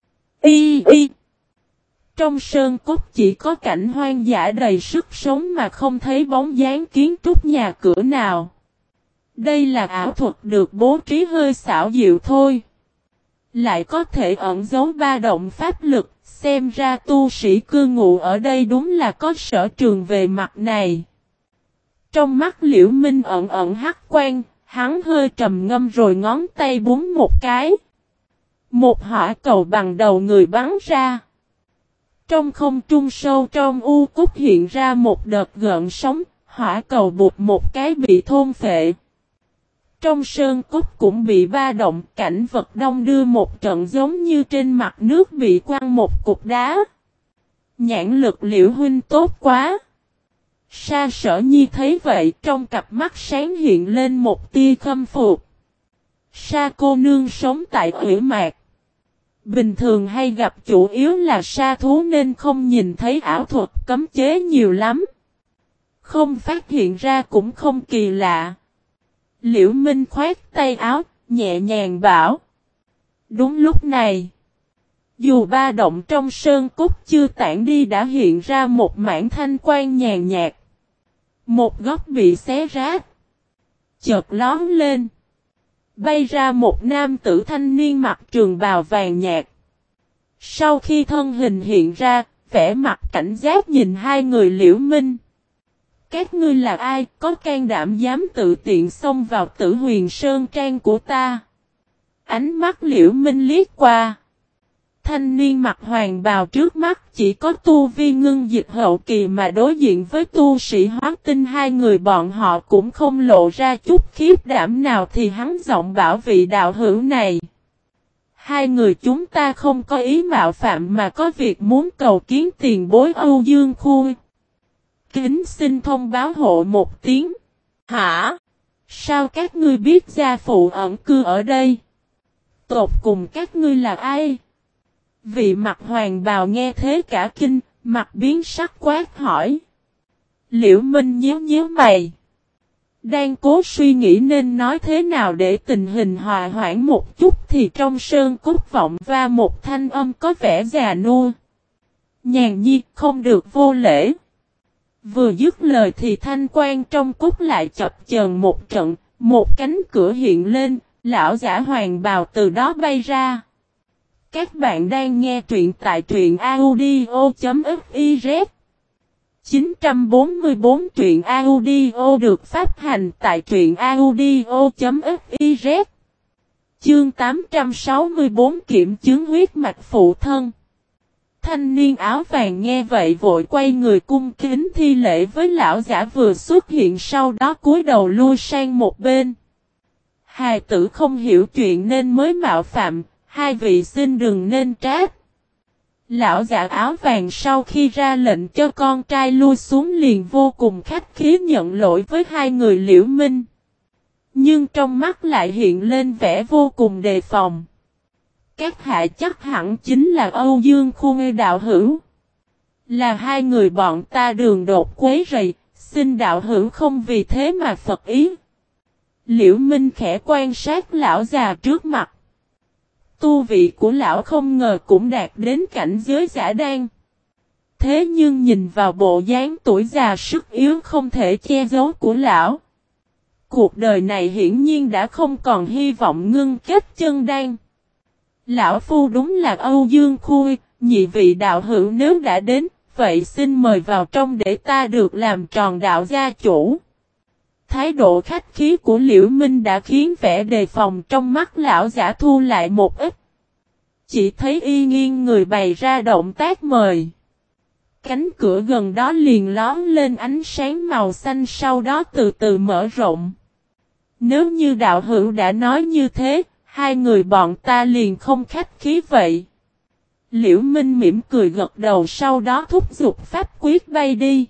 I. I. Trong sơn cốc chỉ có cảnh hoang dã đầy sức sống mà không thấy bóng dáng kiến trúc nhà cửa nào. Đây là ảo thuật được bố trí hơi xảo diệu thôi. Lại có thể ẩn giấu ba động pháp lực, xem ra tu sĩ cư ngụ ở đây đúng là có sở trường về mặt này. Trong mắt Liễu Minh ẩn ẩn hắc quang, hắn hơi trầm ngâm rồi ngón tay búng một cái. Một hỏa cầu bằng đầu người bắn ra. Trong không trung sâu trong u cốc hiện ra một đợt gợn sóng, hỏa cầu bụt một cái bị thôn phệ. Trong sơn cốc cũng bị ba động, cảnh vật đông đưa một trận giống như trên mặt nước bị quăng một cục đá. Nhãn lực Liễu huynh tốt quá. Sa Sở Nhi thấy vậy, trong cặp mắt sáng hiện lên một tia khâm phục. Sa cô nương sống tại Ủy Mạc. Bình thường hay gặp chủ yếu là sa thú nên không nhìn thấy ảo thuật cấm chế nhiều lắm. Không phát hiện ra cũng không kỳ lạ. Liễu Minh khoát tay áo, nhẹ nhàng bảo. Đúng lúc này, dù ba động trong sơn cốt chưa tản đi đã hiện ra một mảng thanh quang nhàn nhạt. Một góc bị xé rách, chợt lóm lên. Bay ra một nam tử thanh niên mặc trường bào vàng nhạt. Sau khi thân hình hiện ra, vẻ mặt cảnh giác nhìn hai người Liễu Minh. Các ngươi là ai, có can đảm dám tự tiện xông vào Tử Huyền Sơn Trang của ta? Ánh mắt Liễu Minh liếc qua. Thanh niên mặc hoàng bào trước mắt chỉ có tu vi ngưng dịch hậu kỳ mà đối diện với tu sĩ hóa tinh hai người bọn họ cũng không lộ ra chút khiếp đảm nào thì hắn giọng bảo vị đạo hữu này. Hai người chúng ta không có ý mạo phạm mà có việc muốn cầu kiến tiền bối Âu Dương Khu. Kính xin thông báo hộ một tiếng. Hả? Sao các ngươi biết gia phụ ẩn cư ở đây? Tột cùng các ngươi là ai? Vị mặt hoàng bào nghe thế cả kinh, mặt biến sắc quát hỏi. Liễu Minh nhíu nhíu mày. Đang cố suy nghĩ nên nói thế nào để tình hình hòa hoãn một chút thì trong sơn cốt vọng va một thanh âm có vẻ già nua. Nhàn nhi không được vô lễ. Vừa dứt lời thì thanh quan trong cốt lại chập chờn một trận, một cánh cửa hiện lên, lão giả hoàng bào từ đó bay ra. Các bạn đang nghe truyện tại truyện audio.fiz 944 truyện audio được phát hành tại truyện audio.fiz. Chương 864 kiểm chứng huyết mạch phụ thân. Thanh niên áo vàng nghe vậy vội quay người cung kính thi lễ với lão giả vừa xuất hiện, sau đó cúi đầu lui sang một bên. Hài tử không hiểu chuyện nên mới mạo phạm, hai vị xin đừng nên trách. Lão giả áo vàng sau khi ra lệnh cho con trai lui xuống liền vô cùng khách khí nhận lỗi với hai người Liễu Minh. Nhưng trong mắt lại hiện lên vẻ vô cùng đề phòng. Các hạ chắc hẳn chính là Âu Dương Khu đạo hữu. Là hai người bọn ta đường đột quấy rầy, xin đạo hữu không vì thế mà phật ý. Liễu Minh khẽ quan sát lão già trước mặt. Tu vị của lão không ngờ cũng đạt đến cảnh giới giả đan. Thế nhưng nhìn vào bộ dáng tuổi già sức yếu không thể che giấu của lão. Cuộc đời này hiển nhiên đã không còn hy vọng ngưng kết chân đan. Lão phu đúng là Âu Dương Khu, nhị vị đạo hữu nếu đã đến, vậy xin mời vào trong để ta được làm tròn đạo gia chủ. Thái độ khách khí của Liễu Minh đã khiến vẻ đề phòng trong mắt lão giả thu lại một ít. Chỉ thấy y nghiêng người bày ra động tác mời. Cánh cửa gần đó liền lóm lên ánh sáng màu xanh, sau đó từ từ mở rộng. Nếu như đạo hữu đã nói như thế, hai người bọn ta liền không khách khí vậy. Liễu Minh mỉm cười gật đầu, sau đó thúc giục pháp quyết bay đi.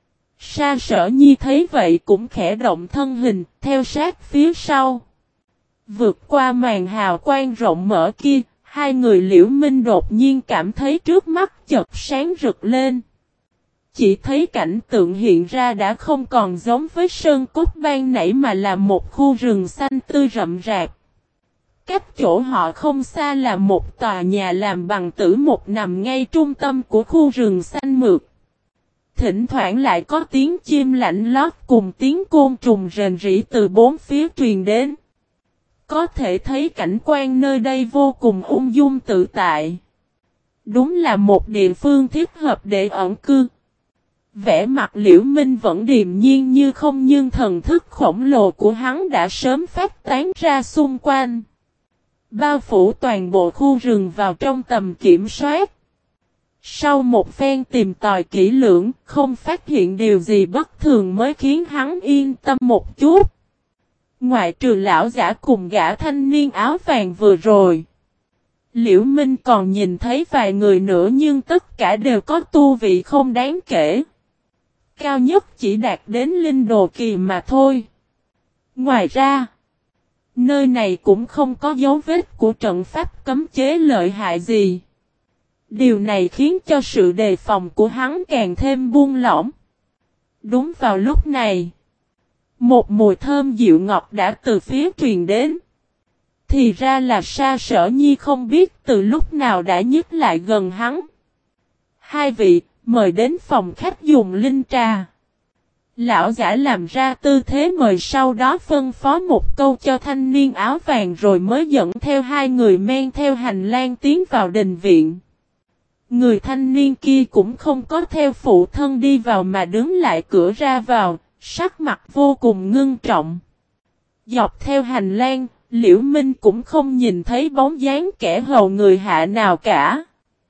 Sa Sở Nhi thấy vậy cũng khẽ động thân hình, theo sát phía sau. Vượt qua màn hào quang rộng mở kia, hai người Liễu Minh đột nhiên cảm thấy trước mắt chợt sáng rực lên. Chỉ thấy cảnh tượng hiện ra đã không còn giống với sơn cốt ban nãy mà là một khu rừng xanh tươi rậm rạp. Cách chỗ họ không xa là một tòa nhà làm bằng tử mục nằm ngay trung tâm của khu rừng xanh mượt. Thỉnh thoảng lại có tiếng chim lạnh lót cùng tiếng côn trùng rền rĩ từ bốn phía truyền đến. Có thể thấy cảnh quan nơi đây vô cùng ung dung tự tại. Đúng là một địa phương thích hợp để ẩn cư. Vẻ mặt Liễu Minh vẫn điềm nhiên như không, nhưng thần thức khổng lồ của hắn đã sớm phát tán ra xung quanh. Bao phủ toàn bộ khu rừng vào trong tầm kiểm soát. Sau một phen tìm tòi kỹ lưỡng, không phát hiện điều gì bất thường mới khiến hắn yên tâm một chút. Ngoại trừ lão giả cùng gã thanh niên áo vàng vừa rồi, Liễu Minh còn nhìn thấy vài người nữa, nhưng tất cả đều có tu vị không đáng kể. Cao nhất chỉ đạt đến linh đồ kỳ mà thôi. Ngoài ra, nơi này cũng không có dấu vết của trận pháp cấm chế lợi hại gì. Điều này khiến cho sự đề phòng của hắn càng thêm buông lỏng. Đúng vào lúc này, Một mùi thơm dịu ngọt đã từ phía truyền đến. Thì ra là Sa Sở Nhi không biết từ lúc nào đã nhích lại gần hắn. Hai vị, mời đến phòng khách dùng linh trà. Lão giả làm ra tư thế mời, sau đó phân phó một câu cho thanh niên áo vàng rồi mới dẫn theo hai người men theo hành lang tiến vào đình viện. Người thanh niên kia cũng không có theo phụ thân đi vào mà đứng lại cửa ra vào, sắc mặt vô cùng ngưng trọng. Dọc theo hành lang, Liễu Minh cũng không nhìn thấy bóng dáng kẻ hầu người hạ nào cả.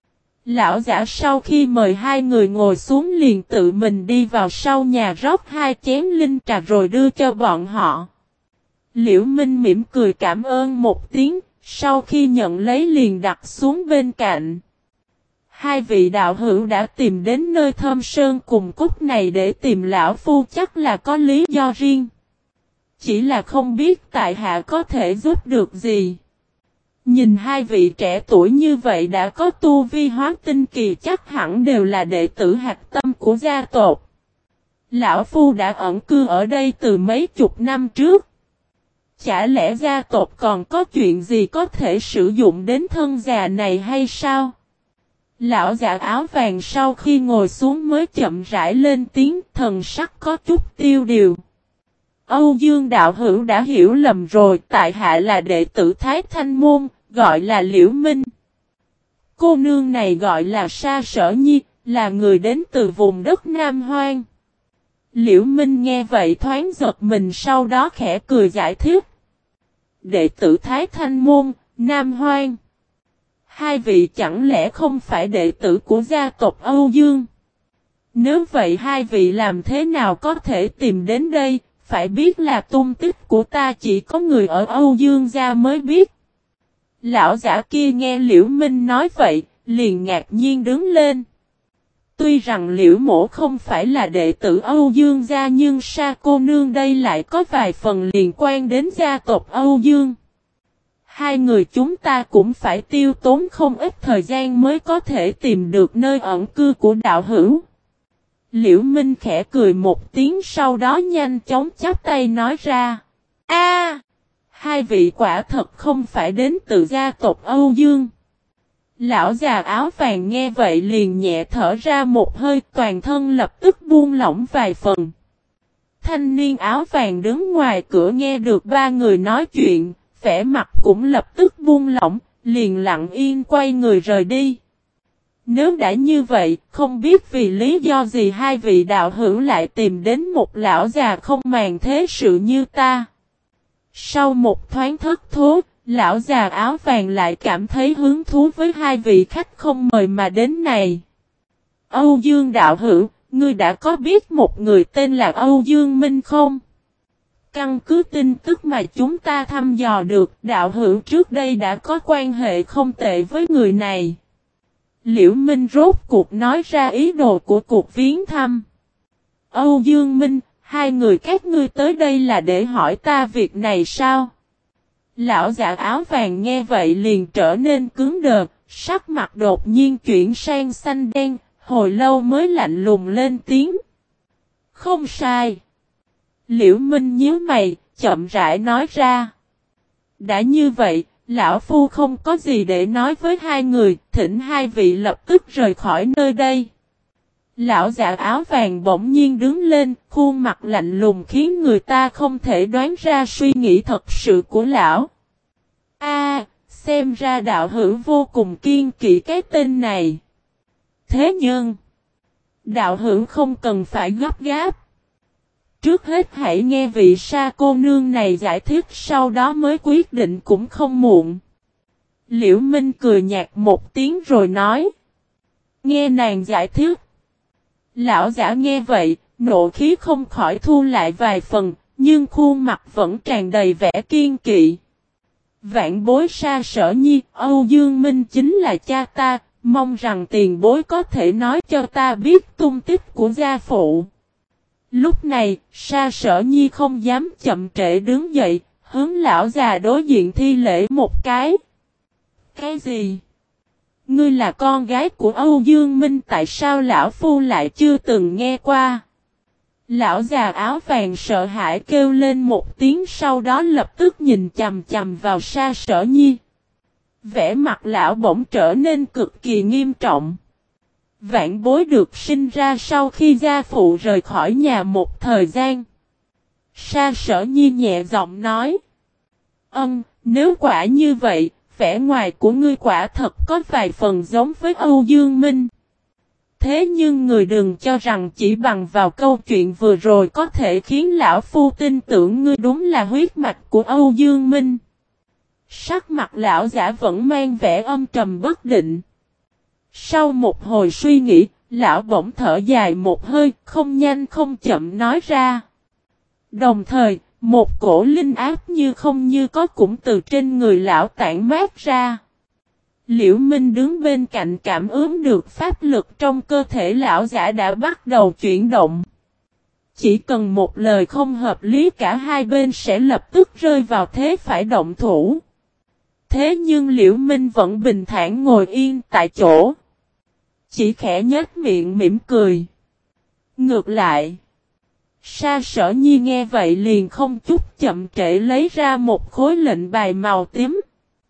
Lão giả sau khi mời hai người ngồi xuống liền tự mình đi vào sau nhà rót hai chén linh trà rồi đưa cho bọn họ. Liễu Minh mỉm cười cảm ơn một tiếng, sau khi nhận lấy liền đặt xuống bên cạnh. Hai vị đạo hữu đã tìm đến nơi Thơm Sơn cùng Cúc này để tìm lão phu chắc là có lý do riêng. Chỉ là không biết tại hạ có thể giúp được gì. Nhìn hai vị trẻ tuổi như vậy đã có tu vi hóa tinh kỳ chắc hẳn đều là đệ tử hạch tâm của gia tộc. Lão phu đã ẩn cư ở đây từ mấy chục năm trước. Chả lẽ gia tộc còn có chuyện gì có thể sử dụng đến thân già này hay sao? Lão giả áo vàng sau khi ngồi xuống mới chậm rãi lên tiếng, thần sắc có chút tiêu điều. Âu Dương đạo hữu đã hiểu lầm rồi, tại hạ là đệ tử Thái Thanh Môn, gọi là Liễu Minh. Cô nương này gọi là Sa Sở Nhi, là người đến từ vùng đất Nam Hoang. Liễu Minh nghe vậy thoáng giật mình, sau đó khẽ cười giải thích. Đệ tử Thái Thanh Môn, Nam Hoang. Hai vị chẳng lẽ không phải đệ tử của gia tộc Âu Dương? Nếu vậy hai vị làm thế nào có thể tìm đến đây? Phải biết là tung tích của ta chỉ có người ở Âu Dương gia mới biết. Lão giả kia nghe Liễu Minh nói vậy, liền ngạc nhiên đứng lên. Tuy rằng Liễu mổ không phải là đệ tử Âu Dương gia nhưng Sa cô nương đây lại có vài phần liên quan đến gia tộc Âu Dương. Hai người chúng ta cũng phải tiêu tốn không ít thời gian mới có thể tìm được nơi ẩn cư của đạo hữu. Liễu Minh khẽ cười một tiếng, sau đó nhanh chóng chắp tay nói ra. Hai vị quả thật không phải đến từ gia tộc Âu Dương. Lão già áo vàng nghe vậy liền nhẹ thở ra một hơi, toàn thân lập tức buông lỏng vài phần. Thanh niên áo vàng đứng ngoài cửa nghe được ba người nói chuyện, vẻ mặt cũng lập tức buông lỏng, liền lặng yên quay người rời đi. Nếu đã như vậy, không biết vì lý do gì hai vị đạo hữu lại tìm đến một lão già không màng thế sự như ta. Sau một thoáng thất thố, lão già áo vàng lại cảm thấy hứng thú với hai vị khách không mời mà đến này. Âu Dương đạo hữu, ngươi đã có biết một người tên là Âu Dương Minh không? Căn cứ tin tức mà chúng ta thăm dò được, đạo hữu trước đây đã có quan hệ không tệ với người này. Liễu Minh rốt cuộc nói ra ý đồ của cuộc viếng thăm. Âu Dương Minh, hai người các ngươi tới đây là để hỏi ta việc này sao? Lão giả áo vàng nghe vậy liền trở nên cứng đờ, sắc mặt đột nhiên chuyển sang xanh đen, hồi lâu mới lạnh lùng lên tiếng. Không sai. Liễu Minh nhíu mày, chậm rãi nói ra. Đã như vậy, lão phu không có gì để nói với hai người, thỉnh hai vị lập tức rời khỏi nơi đây. Lão giả áo vàng bỗng nhiên đứng lên, khuôn mặt lạnh lùng khiến người ta không thể đoán ra suy nghĩ thật sự của lão. Xem ra đạo hữu vô cùng kiên kỵ cái tên này. Thế nhưng, đạo hữu không cần phải gấp gáp. Trước hết hãy nghe vị Sa cô nương này giải thích, sau đó mới quyết định cũng không muộn. Liễu Minh cười nhạt một tiếng rồi nói. Nghe nàng giải thích. Lão giả nghe vậy, nộ khí không khỏi thu lại vài phần, nhưng khuôn mặt vẫn tràn đầy vẻ kiên kỵ. Vạn bối Sa Sở Nhi, Âu Dương Minh chính là cha ta, mong rằng tiền bối có thể nói cho ta biết tung tích của gia phụ. Lúc này, Sa Sở Nhi không dám chậm trễ đứng dậy, hướng lão già đối diện thi lễ một cái. Cái gì? Ngươi là con gái của Âu Dương Minh, tại sao lão phu lại chưa từng nghe qua? Lão già áo vàng sợ hãi kêu lên một tiếng, sau đó lập tức nhìn chằm chằm vào Sa Sở Nhi. Vẻ mặt lão bỗng trở nên cực kỳ nghiêm trọng. Vãn Bối được sinh ra sau khi gia phụ rời khỏi nhà một thời gian. Sa Sở Nhi nhẹ giọng nói. Nếu quả như vậy, vẻ ngoài của ngươi quả thật có vài phần giống với Âu Dương Minh. Thế nhưng người đừng cho rằng chỉ bằng vào câu chuyện vừa rồi có thể khiến lão phu tin tưởng ngươi đúng là huyết mạch của Âu Dương Minh. Sắc mặt lão giả vẫn mang vẻ âm trầm bất định. Sau một hồi suy nghĩ, lão bỗng thở dài một hơi, không nhanh không chậm nói ra. Đồng thời, một cổ linh áp như không như có cũng từ trên người lão tản mát ra. Liễu Minh đứng bên cạnh cảm ứng được pháp lực trong cơ thể lão giả đã bắt đầu chuyển động. Chỉ cần một lời không hợp lý cả hai bên sẽ lập tức rơi vào thế phải động thủ. Thế nhưng Liễu Minh vẫn bình thản ngồi yên tại chỗ. Chỉ khẽ nhếch miệng mỉm cười. Ngược lại, Sa Sở Nhi nghe vậy liền không chút chậm trễ lấy ra một khối lệnh bài màu tím.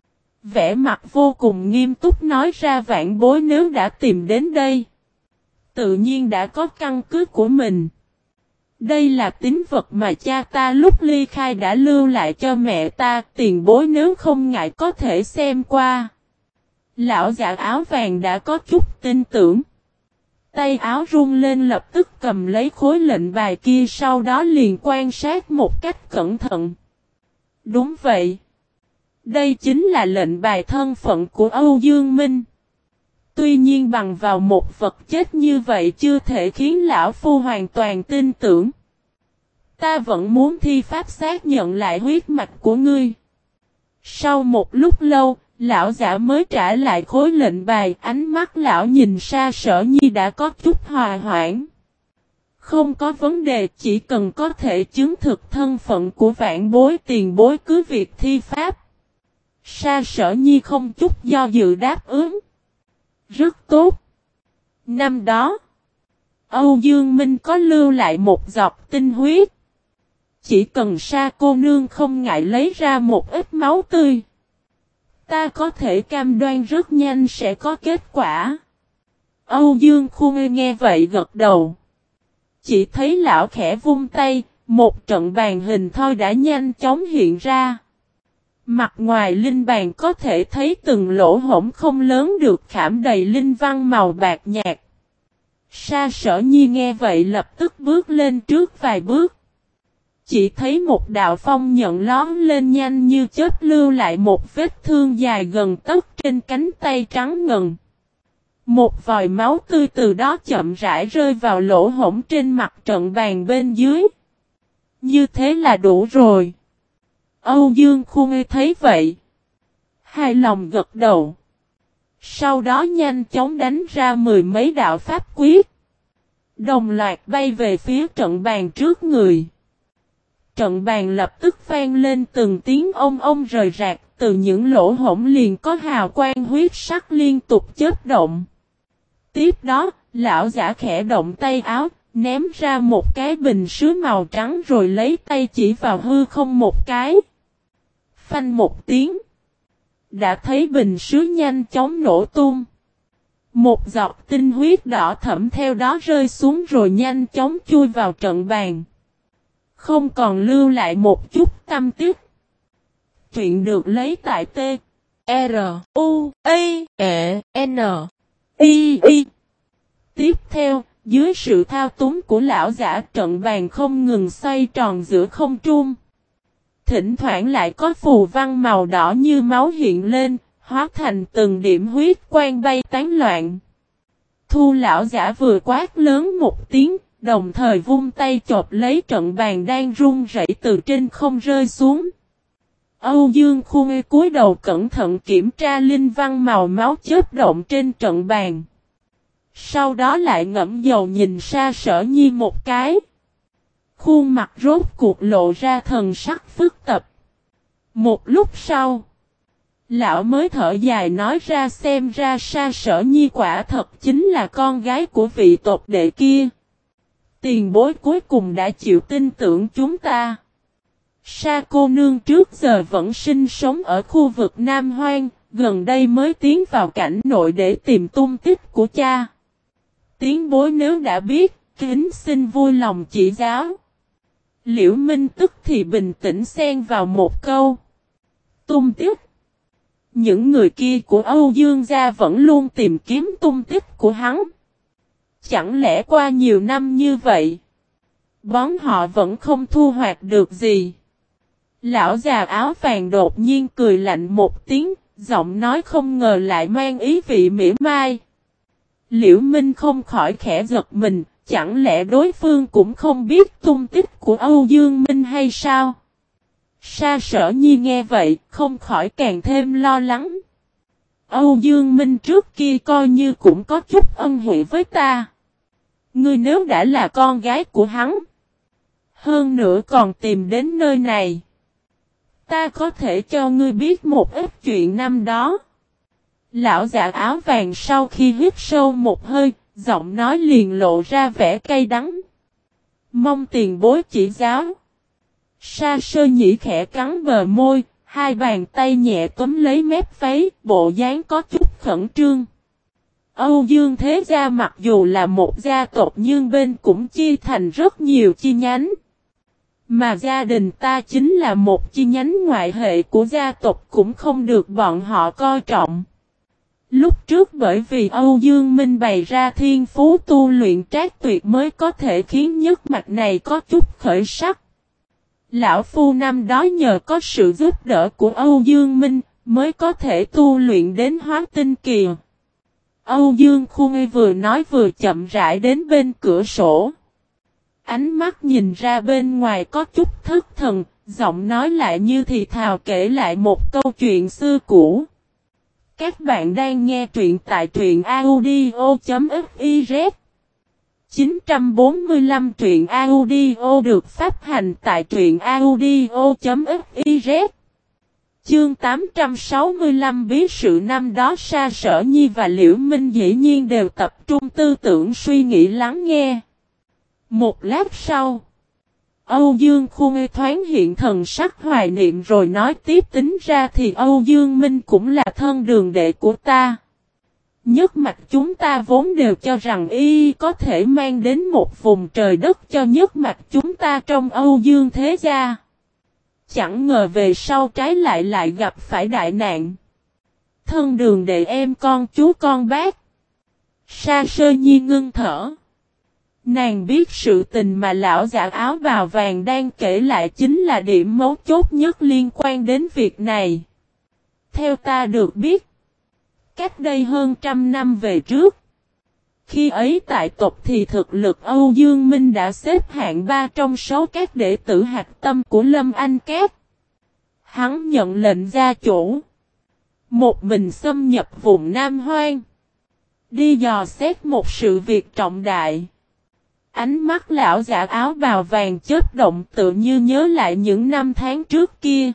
Vẻ mặt vô cùng nghiêm túc nói ra Vãn Bối nếu đã tìm đến đây, tự nhiên đã có căn cứ của mình. Đây là tín vật mà cha ta lúc ly khai đã lưu lại cho mẹ ta, tiền bối nếu không ngại có thể xem qua. Lão già áo vàng đã có chút tin tưởng. Tay áo run lên lập tức cầm lấy khối lệnh bài kia, sau đó liền quan sát một cách cẩn thận. Đúng vậy. Đây chính là lệnh bài thân phận của Âu Dương Minh. Tuy nhiên bằng vào một vật chết như vậy chưa thể khiến lão phu hoàn toàn tin tưởng. Ta vẫn muốn thi pháp xác nhận lại huyết mạch của ngươi. Sau một lúc lâu, lão giả mới trả lại khối lệnh bài, ánh mắt lão nhìn Sa Sở Nhi đã có chút hòa hoãn. Không có vấn đề, chỉ cần có thể chứng thực thân phận của Vãn Bối, tiền bối cứ việc thi pháp. Sa Sở Nhi không chút do dự đáp ứng. Rất tốt. Năm đó, Âu Dương Minh có lưu lại một giọt tinh huyết. Chỉ cần Sa cô nương không ngại lấy ra một ít máu tươi, ta có thể cam đoan rất nhanh sẽ có kết quả. Âu Dương Khuê nghe vậy gật đầu. Chỉ thấy lão khẽ vung tay, một trận bàn hình thoi đã nhanh chóng hiện ra. Mặt ngoài linh bàn có thể thấy từng lỗ hổng không lớn được khảm đầy linh văn màu bạc nhạt. Sa Sở Nhi nghe vậy lập tức bước lên trước vài bước. Chỉ thấy một đạo phong nhận lón lên nhanh như chớp lưu lại một vết thương dài gần tấc trên cánh tay trắng ngần. Một vòi máu tươi từ đó chậm rãi rơi vào lỗ hổng trên mặt trận bàn bên dưới. Như thế là đủ rồi. Âu Dương Khuê thấy vậy, hài lòng gật đầu. Sau đó nhanh chóng đánh ra mười mấy đạo pháp quyết, đồng loạt bay về phía trận bàn trước người. Trận bàn lập tức vang lên từng tiếng ông ông rời rạc, từ những lỗ hổng liền có hào quang huyết sắc liên tục chớp động. Tiếp đó, lão giả khẽ động tay áo, ném ra một cái bình sứ màu trắng rồi lấy tay chỉ vào hư không một cái. Phanh một tiếng. Đã thấy bình sứ nhanh chóng nổ tung. Một giọt tinh huyết đỏ thẫm theo đó rơi xuống rồi nhanh chóng chui vào trận bàn. Không còn lưu lại một chút tâm tích. Truyện được lấy tại T. R. U. A. E. N. I. I. Tiếp theo, dưới sự thao túng của lão giả, trận bàn không ngừng xoay tròn giữa không trung. Thỉnh thoảng lại có phù văn màu đỏ như máu hiện lên, hóa thành từng điểm huyết quang bay tán loạn. Thu lão giả vừa quát lớn một tiếng, đồng thời vung tay chộp lấy trận bàn đang rung rẩy từ trên không rơi xuống. Âu Dương Khuê cúi đầu cẩn thận kiểm tra linh văn màu máu chớp động trên trận bàn. Sau đó lại ngẫm đầu nhìn Sa Sở Nhi một cái. Khuôn mặt rốt cuộc lộ ra thần sắc phức tạp. Một lúc sau, lão mới thở dài nói ra xem ra Sa Sở Nhi quả thật chính là con gái của vị tộc đệ kia. Tiền bối cuối cùng đã chịu tin tưởng chúng ta. Sa cô nương trước giờ vẫn sinh sống ở khu vực Nam Hoang, gần đây mới tiến vào cảnh nội để tìm tung tích của cha. Tiền bối nếu đã biết, kính xin vui lòng chỉ giáo. Liễu Minh tức thì bình tĩnh xen vào một câu. Tung tích. Những người kia của Âu Dương gia vẫn luôn tìm kiếm tung tích của hắn. Chẳng lẽ qua nhiều năm như vậy, bọn họ vẫn không thu hoạch được gì? Lão già áo vàng đột nhiên cười lạnh một tiếng, giọng nói không ngờ lại mang ý vị mỉa mai. Liễu Minh không khỏi khẽ giật mình, chẳng lẽ đối phương cũng không biết tung tích của Âu Dương Minh hay sao? Sa Sở Nhi nghe vậy, không khỏi càng thêm lo lắng. Âu Dương Minh trước kia coi như cũng có chút ân huệ với ta. Ngươi nếu đã là con gái của hắn, hơn nữa còn tìm đến nơi này, ta có thể cho ngươi biết một ít chuyện năm đó. Lão già áo vàng sau khi hít sâu một hơi, giọng nói liền lộ ra vẻ cay đắng. Mong tiền bối chỉ giáo. Sa Sơ Nhĩ khẽ cắn bờ môi, hai bàn tay nhẹ túm lấy mép váy, bộ dáng có chút khẩn trương. Âu Dương Thế Gia mặc dù là một gia tộc nhưng bên cũng chia thành rất nhiều chi nhánh. Mà gia đình ta chính là một chi nhánh ngoại hệ của gia tộc cũng không được bọn họ coi trọng. Lúc trước bởi vì Âu Dương Minh bày ra thiên phú tu luyện trác tuyệt mới có thể khiến nhất mạch này có chút khởi sắc. Lão Phu năm đó nhờ có sự giúp đỡ của Âu Dương Minh mới có thể tu luyện đến hóa tinh kỳ. Âu Dương Khung vừa nói vừa chậm rãi đến bên cửa sổ. Ánh mắt nhìn ra bên ngoài có chút thất thần, giọng nói lại như thì thào kể lại một câu chuyện xưa cũ. Các bạn đang nghe truyện tại truyện audio.fiz 945 truyện audio được phát hành tại truyện audio.fiz. Chương 865 bí sự năm đó Sa Sở Nhi và Liễu Minh dĩ nhiên đều tập trung tư tưởng suy nghĩ lắng nghe. Một lát sau, Âu Dương Khung thoáng hiện thần sắc hoài niệm rồi nói tiếp, tính ra thì Âu Dương Minh cũng là thân đường đệ của ta. Nhất mạch chúng ta vốn đều cho rằng y có thể mang đến một vùng trời đất cho nhất mạch chúng ta trong Âu Dương Thế Gia. Chẳng ngờ về sau trái lại gặp phải đại nạn. Thân đường đệ em con chú con bác. Sa Sơ Nhi ngưng thở. Nàng biết sự tình mà lão giả áo bào vàng đang kể lại chính là điểm mấu chốt nhất liên quan đến việc này. Theo ta được biết, cách đây hơn 100 năm về trước, khi ấy tại tộc thì thực lực Âu Dương Minh đã xếp hạng 3 trong số các đệ tử hạch tâm của Lâm Anh Các. Hắn nhận lệnh gia chủ, một mình xâm nhập vùng Nam Hoang, đi dò xét một sự việc trọng đại. Ánh mắt lão giả áo bào vàng chớp động tự như nhớ lại những năm tháng trước kia.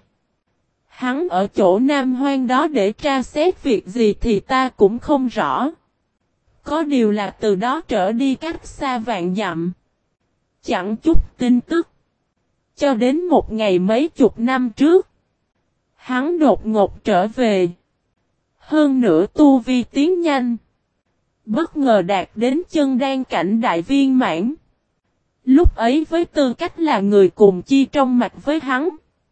Hắn ở chỗ Nam Hoang đó để tra xét việc gì thì ta cũng không rõ. Có điều là từ đó trở đi cách xa vạn dặm. Chẳng chút tin tức. Cho đến một ngày mấy chục năm trước, hắn đột ngột trở về. Hơn nữa tu vi tiến nhanh, bất ngờ đạt đến chân đan cảnh đại viên mãn. Lúc ấy với tư cách là người cùng chi trong mạch với hắn,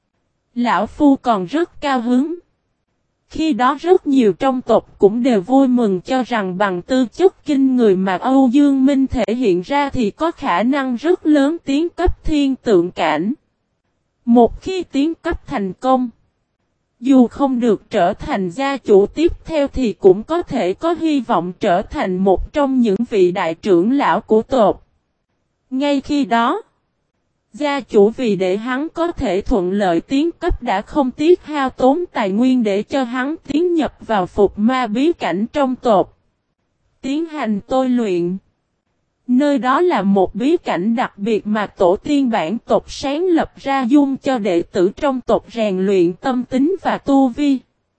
lão Phu còn rất cao hứng. Khi đó rất nhiều trong tộc cũng đều vui mừng cho rằng bằng tư chất kinh người mà Âu Dương Minh thể hiện ra thì có khả năng rất lớn tiến cấp thiên tượng cảnh. Một khi tiến cấp thành công, dù không được trở thành gia chủ tiếp theo thì cũng có thể có hy vọng trở thành một trong những vị đại trưởng lão của tộc. Ngay khi đó, gia chủ vì để hắn có thể thuận lợi tiến cấp đã không tiếc hao tốn tài nguyên để cho hắn tiến nhập vào phục ma bí cảnh trong tộc, tiến hành tôi luyện. Nơi đó là một bí cảnh đặc biệt mà tổ tiên bản tộc sáng lập ra dung cho đệ tử trong tộc rèn luyện tâm tính và tu vi.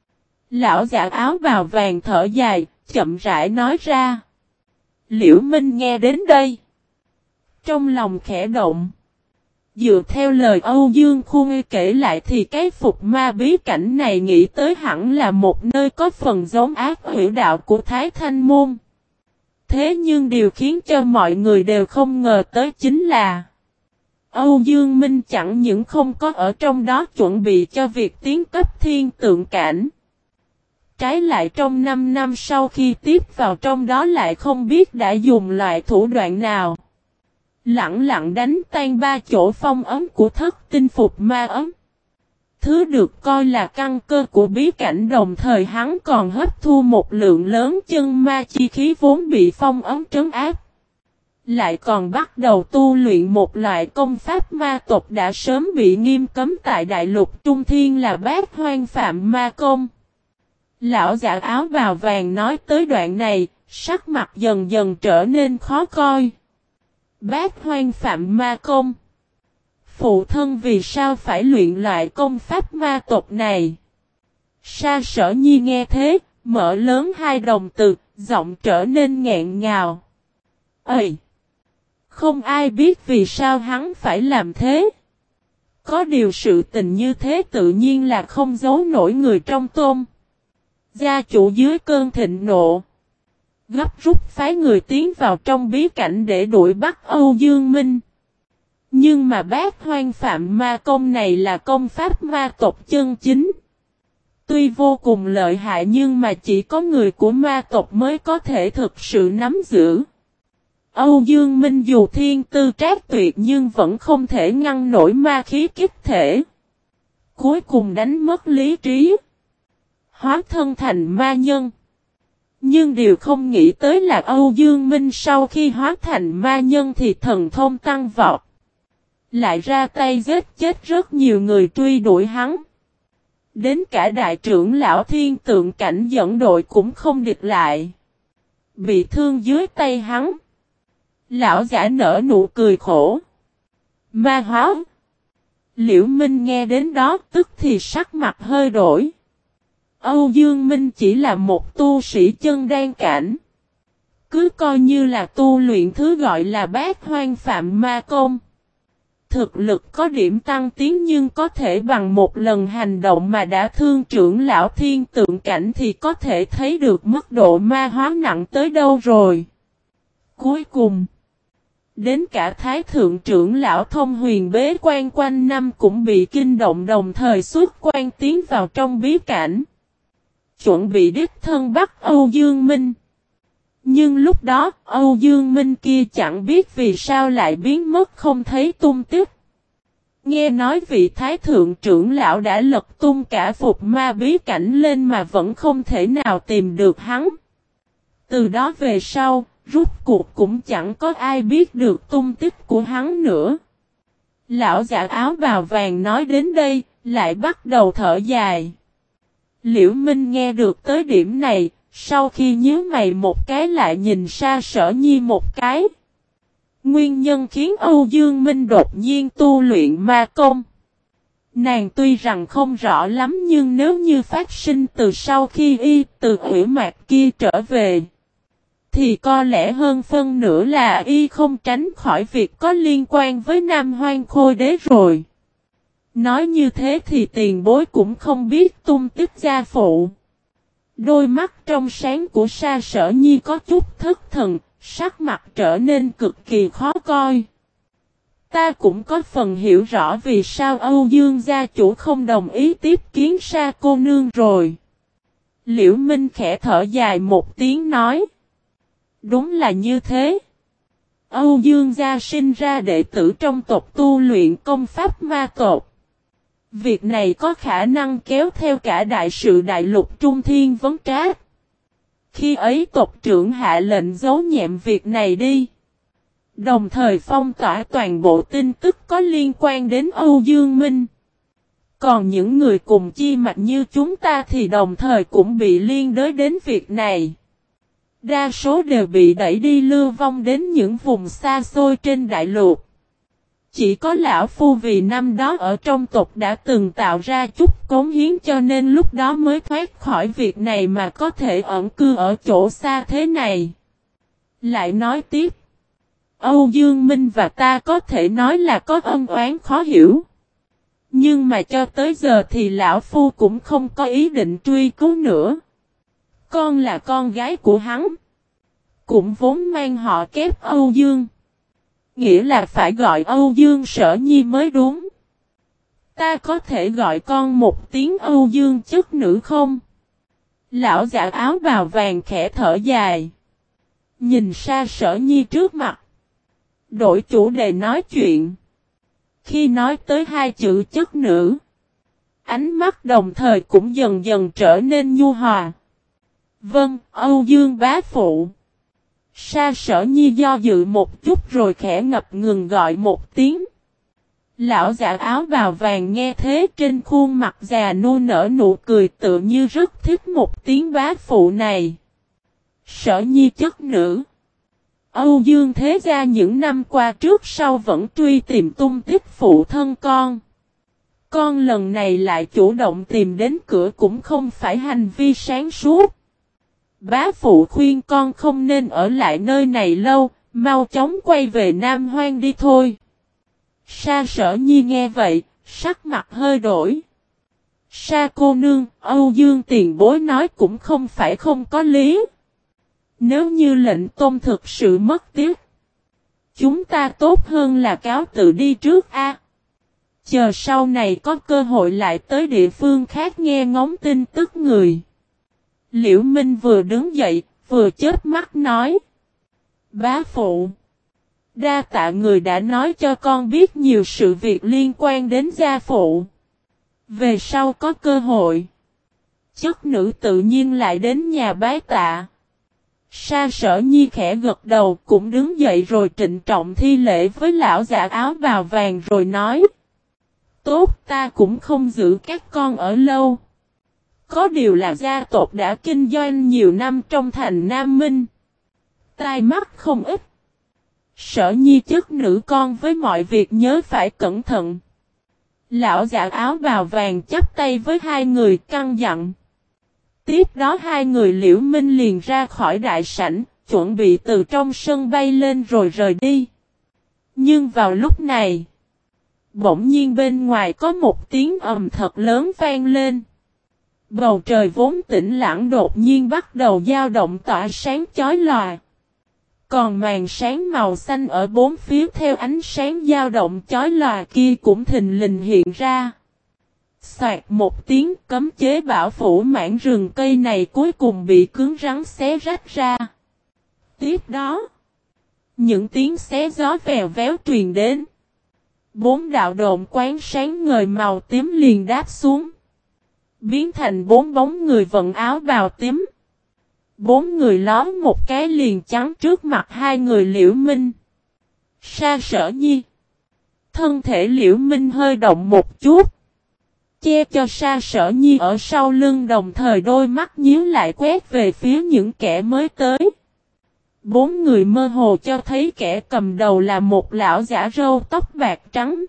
Lão giả áo bào vàng thở dài, chậm rãi nói ra. Liễu Minh nghe đến đây, Trong lòng khẽ động. Dựa theo lời Âu Dương Khuê kể lại thì cái phục ma bí cảnh này nghĩ tới hẳn là một nơi có phần giống ác hủy đạo của Thái Thanh Môn. Thế nhưng điều khiến cho mọi người đều không ngờ tới chính là Âu Dương Minh chẳng những không có ở trong đó chuẩn bị cho việc tiến cấp thiên tượng cảnh. Trái lại trong 5 năm sau khi tiếp vào trong đó lại không biết đã dùng loại thủ đoạn nào. Lặng lặng đánh tan 3 chỗ phong ấm của thất tinh phục ma ấm. Thứ được coi là căn cơ của bí cảnh, đồng thời hắn còn hấp thu một lượng lớn chân ma chi khí vốn bị phong ấm trấn áp. Lại còn bắt đầu tu luyện một loại công pháp ma tộc đã sớm bị nghiêm cấm tại đại lục Trung Thiên là Bát Hoang Phạm Ma Công. Lão giả áo bào vàng nói tới đoạn này, sắc mặt dần dần trở nên khó coi. Bát Hoang Phạm Ma Công. Phụ thân vì sao phải luyện loại công pháp ma tộc này? Sa Sở Nhi nghe thế, mở lớn hai đồng tử, giọng trở nên nghẹn ngào. Ây! Không ai biết vì sao hắn phải làm thế. Có điều sự tình như thế tự nhiên là không giấu nổi người trong tôn. Gia chủ dưới cơn thịnh nộ, gấp rút phái người tiến vào trong bí cảnh để đuổi bắt Âu Dương Minh. Nhưng mà Bát Hoang Phạm Ma Công này là công pháp ma tộc chân chính. Tuy vô cùng lợi hại nhưng mà chỉ có người của ma tộc mới có thể thực sự nắm giữ. Âu Dương Minh dù thiên tư trác tuyệt nhưng vẫn không thể ngăn nổi ma khí kích thể. Cuối cùng đánh mất lý trí, hóa thân thành ma nhân. Nhưng điều không nghĩ tới là Âu Dương Minh sau khi hóa thành ma nhân thì thần thông tăng vọt. Lại ra tay giết chết rất nhiều người truy đuổi hắn. Đến cả đại trưởng lão thiên tượng cảnh dẫn đội cũng không địch lại. Bị thương dưới tay hắn. Lão giả nở nụ cười khổ. Ma hóa. Liễu Minh nghe đến đó tức thì sắc mặt hơi đổi. Âu Dương Minh chỉ là một tu sĩ chân đan cảnh. Cứ coi như là tu luyện thứ gọi là Bát Hoang Phạm Ma Công. Thực lực có điểm tăng tiến nhưng có thể bằng một lần hành động mà đã thương trưởng lão thiên tượng cảnh thì có thể thấy được mức độ ma hóa nặng tới đâu rồi. Cuối cùng, đến cả Thái Thượng trưởng lão Thông Huyền bế quan quanh năm cũng bị kinh động đồng thời xuất quan tiến vào trong bí cảnh. Chuẩn bị đích thân bắt Âu Dương Minh. Nhưng lúc đó, Âu Dương Minh kia chẳng biết vì sao lại biến mất không thấy tung tích. Nghe nói vị Thái Thượng trưởng lão đã lật tung cả phục ma bí cảnh lên mà vẫn không thể nào tìm được hắn. Từ đó về sau, rút cuộc cũng chẳng có ai biết được tung tích của hắn nữa. Lão giả áo bào vàng nói đến đây, lại bắt đầu thở dài. Liễu Minh nghe được tới điểm này, sau khi nhíu mày một cái lại nhìn Sa Sở Nhi một cái. Nguyên nhân khiến Âu Dương Minh đột nhiên tu luyện ma công. Nàng tuy rằng không rõ lắm nhưng nếu như phát sinh từ sau khi y từ hủy mạc kia trở về, thì có lẽ hơn phân nửa là y không tránh khỏi việc có liên quan với Nam Hoang Khôi Đế rồi. Nói như thế thì tiền bối cũng không biết tung tích gia phụ. Đôi mắt trong sáng của Sa Sở Nhi có chút thất thần, sắc mặt trở nên cực kỳ khó coi. Ta cũng có phần hiểu rõ vì sao Âu Dương gia chủ không đồng ý tiếp kiến Sa cô nương rồi. Liễu Minh khẽ thở dài một tiếng nói. Đúng là như thế. Âu Dương gia sinh ra đệ tử trong tộc tu luyện công pháp ma tộc. Việc này có khả năng kéo theo cả đại sự đại lục Trung Thiên vấn trác. Khi ấy tộc trưởng hạ lệnh giấu nhẹm việc này đi. Đồng thời phong tỏa toàn bộ tin tức có liên quan đến Âu Dương Minh. Còn những người cùng chi mạch như chúng ta thì đồng thời cũng bị liên đới đến việc này. Đa số đều bị đẩy đi lưu vong đến những vùng xa xôi trên đại lục. Chỉ có lão phu vì năm đó ở trong tộc đã từng tạo ra chút cống hiến cho nên lúc đó mới thoát khỏi việc này mà có thể ẩn cư ở chỗ xa thế này. Lại nói tiếp. Âu Dương Minh và ta có thể nói là có ân oán khó hiểu. Nhưng mà cho tới giờ thì lão phu cũng không có ý định truy cứu nữa. Con là con gái của hắn. Cũng vốn mang họ kép Âu Dương. Nghĩa là phải gọi Âu Dương Sở Nhi mới đúng. Ta có thể gọi con một tiếng Âu Dương chất nữ không? Lão giả áo bào vàng khẽ thở dài. Nhìn Sa Sở Nhi trước mặt. Đổi chủ đề nói chuyện. Khi nói tới hai chữ chất nữ. Ánh mắt đồng thời cũng dần dần trở nên nhu hòa. Vâng, Âu Dương bá phụ. Sa Sở Nhi do dự một chút rồi khẽ ngập ngừng gọi một tiếng. Lão giả áo bào vàng nghe thế trên khuôn mặt già nua nở nụ cười tựa như rất thích một tiếng bá phụ này. Sở Nhi chất nữ. Âu Dương thế gia những năm qua trước sau vẫn truy tìm tung tích phụ thân con. Con lần này lại chủ động tìm đến cửa cũng không phải hành vi sáng suốt. Bá phụ khuyên con không nên ở lại nơi này lâu, mau chóng quay về Nam Hoang đi thôi. Sa Sở Nhi nghe vậy, sắc mặt hơi đổi. Sa cô nương, Âu Dương tiền bối nói cũng không phải không có lý. Nếu như lệnh tôn thực sự mất tiếc, chúng ta tốt hơn là cáo tự đi trước a. Chờ sau này có cơ hội lại tới địa phương khác nghe ngóng tin tức người. Liễu Minh vừa đứng dậy, vừa chớp mắt nói. Bá phụ. Đa tạ người đã nói cho con biết nhiều sự việc liên quan đến gia phụ. Về sau có cơ hội. Chất nữ tự nhiên lại đến nhà bái tạ. Sa Sở Nhi khẽ gật đầu cũng đứng dậy rồi trịnh trọng thi lễ với lão giả áo bào vàng rồi nói. Tốt ta cũng không giữ các con ở lâu. Có điều là gia tộc đã kinh doanh nhiều năm trong thành Nam Minh. Tai mắt không ít. Sở Nhi chất nữ con với mọi việc nhớ phải cẩn thận. Lão giả áo bào vàng chắp tay với hai người căn dặn. Tiếp đó hai người Liễu Minh liền ra khỏi đại sảnh, chuẩn bị từ trong sân bay lên rồi rời đi. Nhưng vào lúc này, bỗng nhiên bên ngoài có một tiếng ầm thật lớn vang lên. Bầu trời vốn tĩnh lặng đột nhiên bắt đầu dao động tỏa sáng chói lòa. Còn màn sáng màu xanh ở bốn phía theo ánh sáng dao động chói lòa kia cũng thình lình hiện ra. Soạt một tiếng cấm chế bảo phủ mảng rừng cây này cuối cùng bị cứng rắn xé rách ra. Tiếp đó, những tiếng xé gió vèo véo truyền đến. Bốn đạo độn quán sáng ngời màu tím liền đáp xuống. Biến thành bốn bóng người vận áo bào tím. Bốn người lóm một cái liền chắn trước mặt hai người Liễu Minh. Sa Sở Nhi. Thân thể Liễu Minh hơi động một chút. Che cho Sa Sở Nhi ở sau lưng đồng thời đôi mắt nhíu lại quét về phía những kẻ mới tới. Bốn người mơ hồ cho thấy kẻ cầm đầu là một lão giả râu tóc bạc trắng.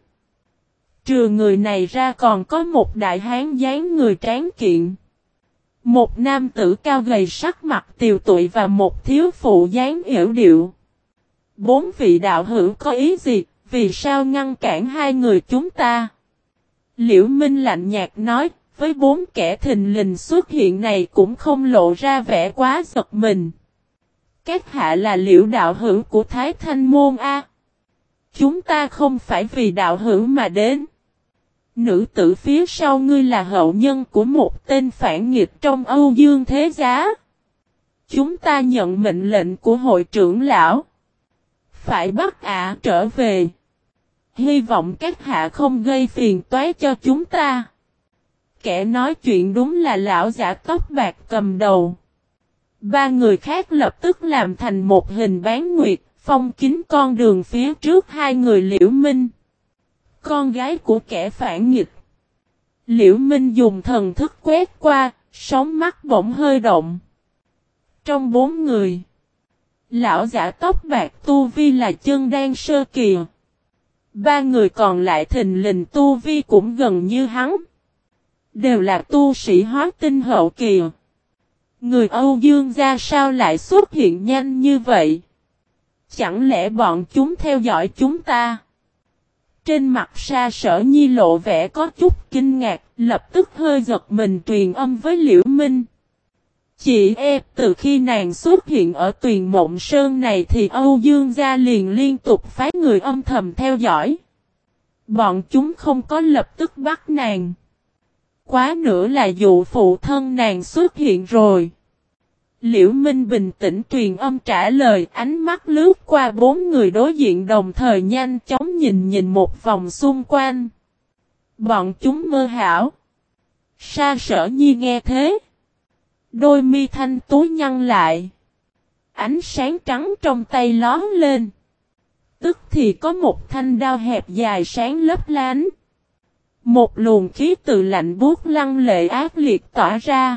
Trừ người này ra còn có một đại hán dáng người tráng kiện. Một nam tử cao gầy sắc mặt tiều tụy và một thiếu phụ dáng yểu điệu. Bốn vị đạo hữu có ý gì, vì sao ngăn cản hai người chúng ta? Liễu Minh lạnh nhạt nói, với bốn kẻ thình lình xuất hiện này cũng không lộ ra vẻ quá giật mình. Các hạ là Liễu đạo hữu của Thái Thanh Môn A. Chúng ta không phải vì đạo hữu mà đến. Nữ tử phía sau ngươi là hậu nhân của một tên phản nghịch trong Âu Dương thế giá. Chúng ta nhận mệnh lệnh của hội trưởng lão. Phải bắt ả trở về. Hy vọng các hạ không gây phiền toái cho chúng ta. Kẻ nói chuyện đúng là lão giả tóc bạc cầm đầu. Ba người khác lập tức làm thành một hình bán nguyệt, phong kín con đường phía trước hai người Liễu Minh. Con gái của kẻ phản nghịch. Liễu Minh dùng thần thức quét qua, sóng mắt bỗng hơi động. Trong bốn người, lão giả tóc bạc tu vi là chân đan sơ kỳ. Ba người còn lại thình lình tu vi cũng gần như hắn. Đều là tu sĩ hóa tinh hậu kỳ. Người Âu Dương gia sao lại xuất hiện nhanh như vậy? Chẳng lẽ bọn chúng theo dõi chúng ta? Trên mặt Sa Sở Nhi lộ vẻ có chút kinh ngạc, lập tức hơi giật mình truyền âm với Liễu Minh. Chị từ khi nàng xuất hiện ở Tuyền Mộng Sơn này thì Âu Dương gia liền liên tục phái người âm thầm theo dõi. Bọn chúng không có lập tức bắt nàng. Quá nữa là dụ phụ thân nàng xuất hiện rồi. Liễu Minh bình tĩnh truyền âm trả lời, ánh mắt lướt qua 4 người đối diện đồng thời nhanh chóng nhìn một vòng xung quanh. Bọn chúng mơ hão. Sa Sở Nhi nghe thế. Đôi mi thanh tú nhăn lại. Ánh sáng trắng trong tay lóe lên. Tức thì có một thanh đao hẹp dài sáng lấp lánh. Một luồng khí từ lạnh buốt lăng lệ ác liệt tỏa ra.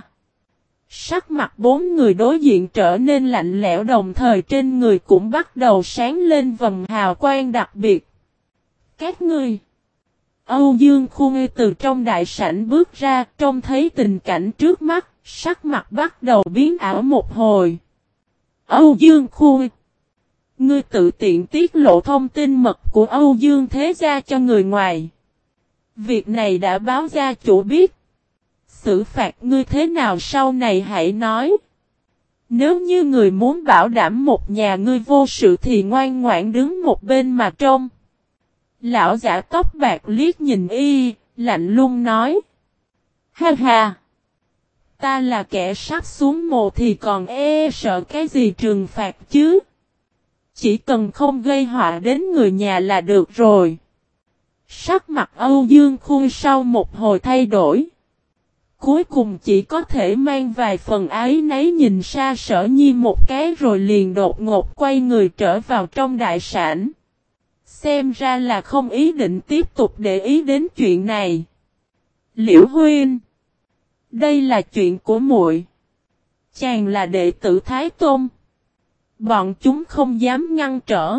Sắc mặt 4 người đối diện trở nên lạnh lẽo đồng thời trên người cũng bắt đầu sáng lên vầng hào quang đặc biệt. Các ngươi. Âu Dương Khuê từ trong đại sảnh bước ra, trông thấy tình cảnh trước mắt, sắc mặt bắt đầu biến ảo một hồi. Âu Dương Khuê. Ngươi tự tiện tiết lộ thông tin mật của Âu Dương thế gia cho người ngoài. Việc này đã báo gia chủ biết. Xử phạt ngươi thế nào sau này hãy nói. Nếu như người muốn bảo đảm một nhà ngươi vô sự thì ngoan ngoãn đứng một bên mà trông. Lão giả tóc bạc liếc nhìn y, lạnh lùng nói. Ha ha! Ta là kẻ sắp xuống mồ thì còn sợ cái gì trừng phạt chứ? Chỉ cần không gây họa đến người nhà là được rồi. Sắc mặt Âu Dương Khuê sau một hồi thay đổi. Cuối cùng chỉ có thể mang vài phần áy náy nhìn Sa Sở Nhi một cái rồi liền đột ngột quay người trở vào trong đại sảnh. Xem ra là không ý định tiếp tục để ý đến chuyện này. Liễu Huynh. Đây là chuyện của muội. Chàng là đệ tử Thái Tôn. Bọn chúng không dám ngăn trở.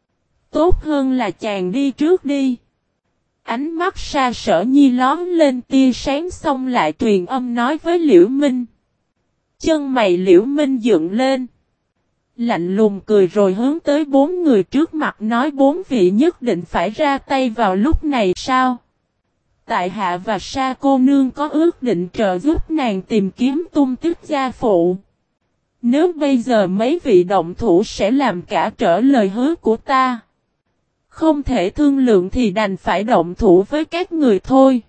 Tốt hơn là chàng đi trước đi. Ánh mắt Sa Sở Nhi lóm lên tia sáng xong lại truyền âm nói với Liễu Minh. Chân mày Liễu Minh dựng lên. Lạnh lùng cười rồi hướng tới 4 người trước mặt nói 4 vị nhất định phải ra tay vào lúc này sao? Tại hạ và Sa cô nương có ước định trợ giúp nàng tìm kiếm tung tích gia phụ. Nếu bây giờ mấy vị động thủ sẽ làm cả trở lời hứa của ta. Không thể thương lượng thì đành phải động thủ với các người thôi.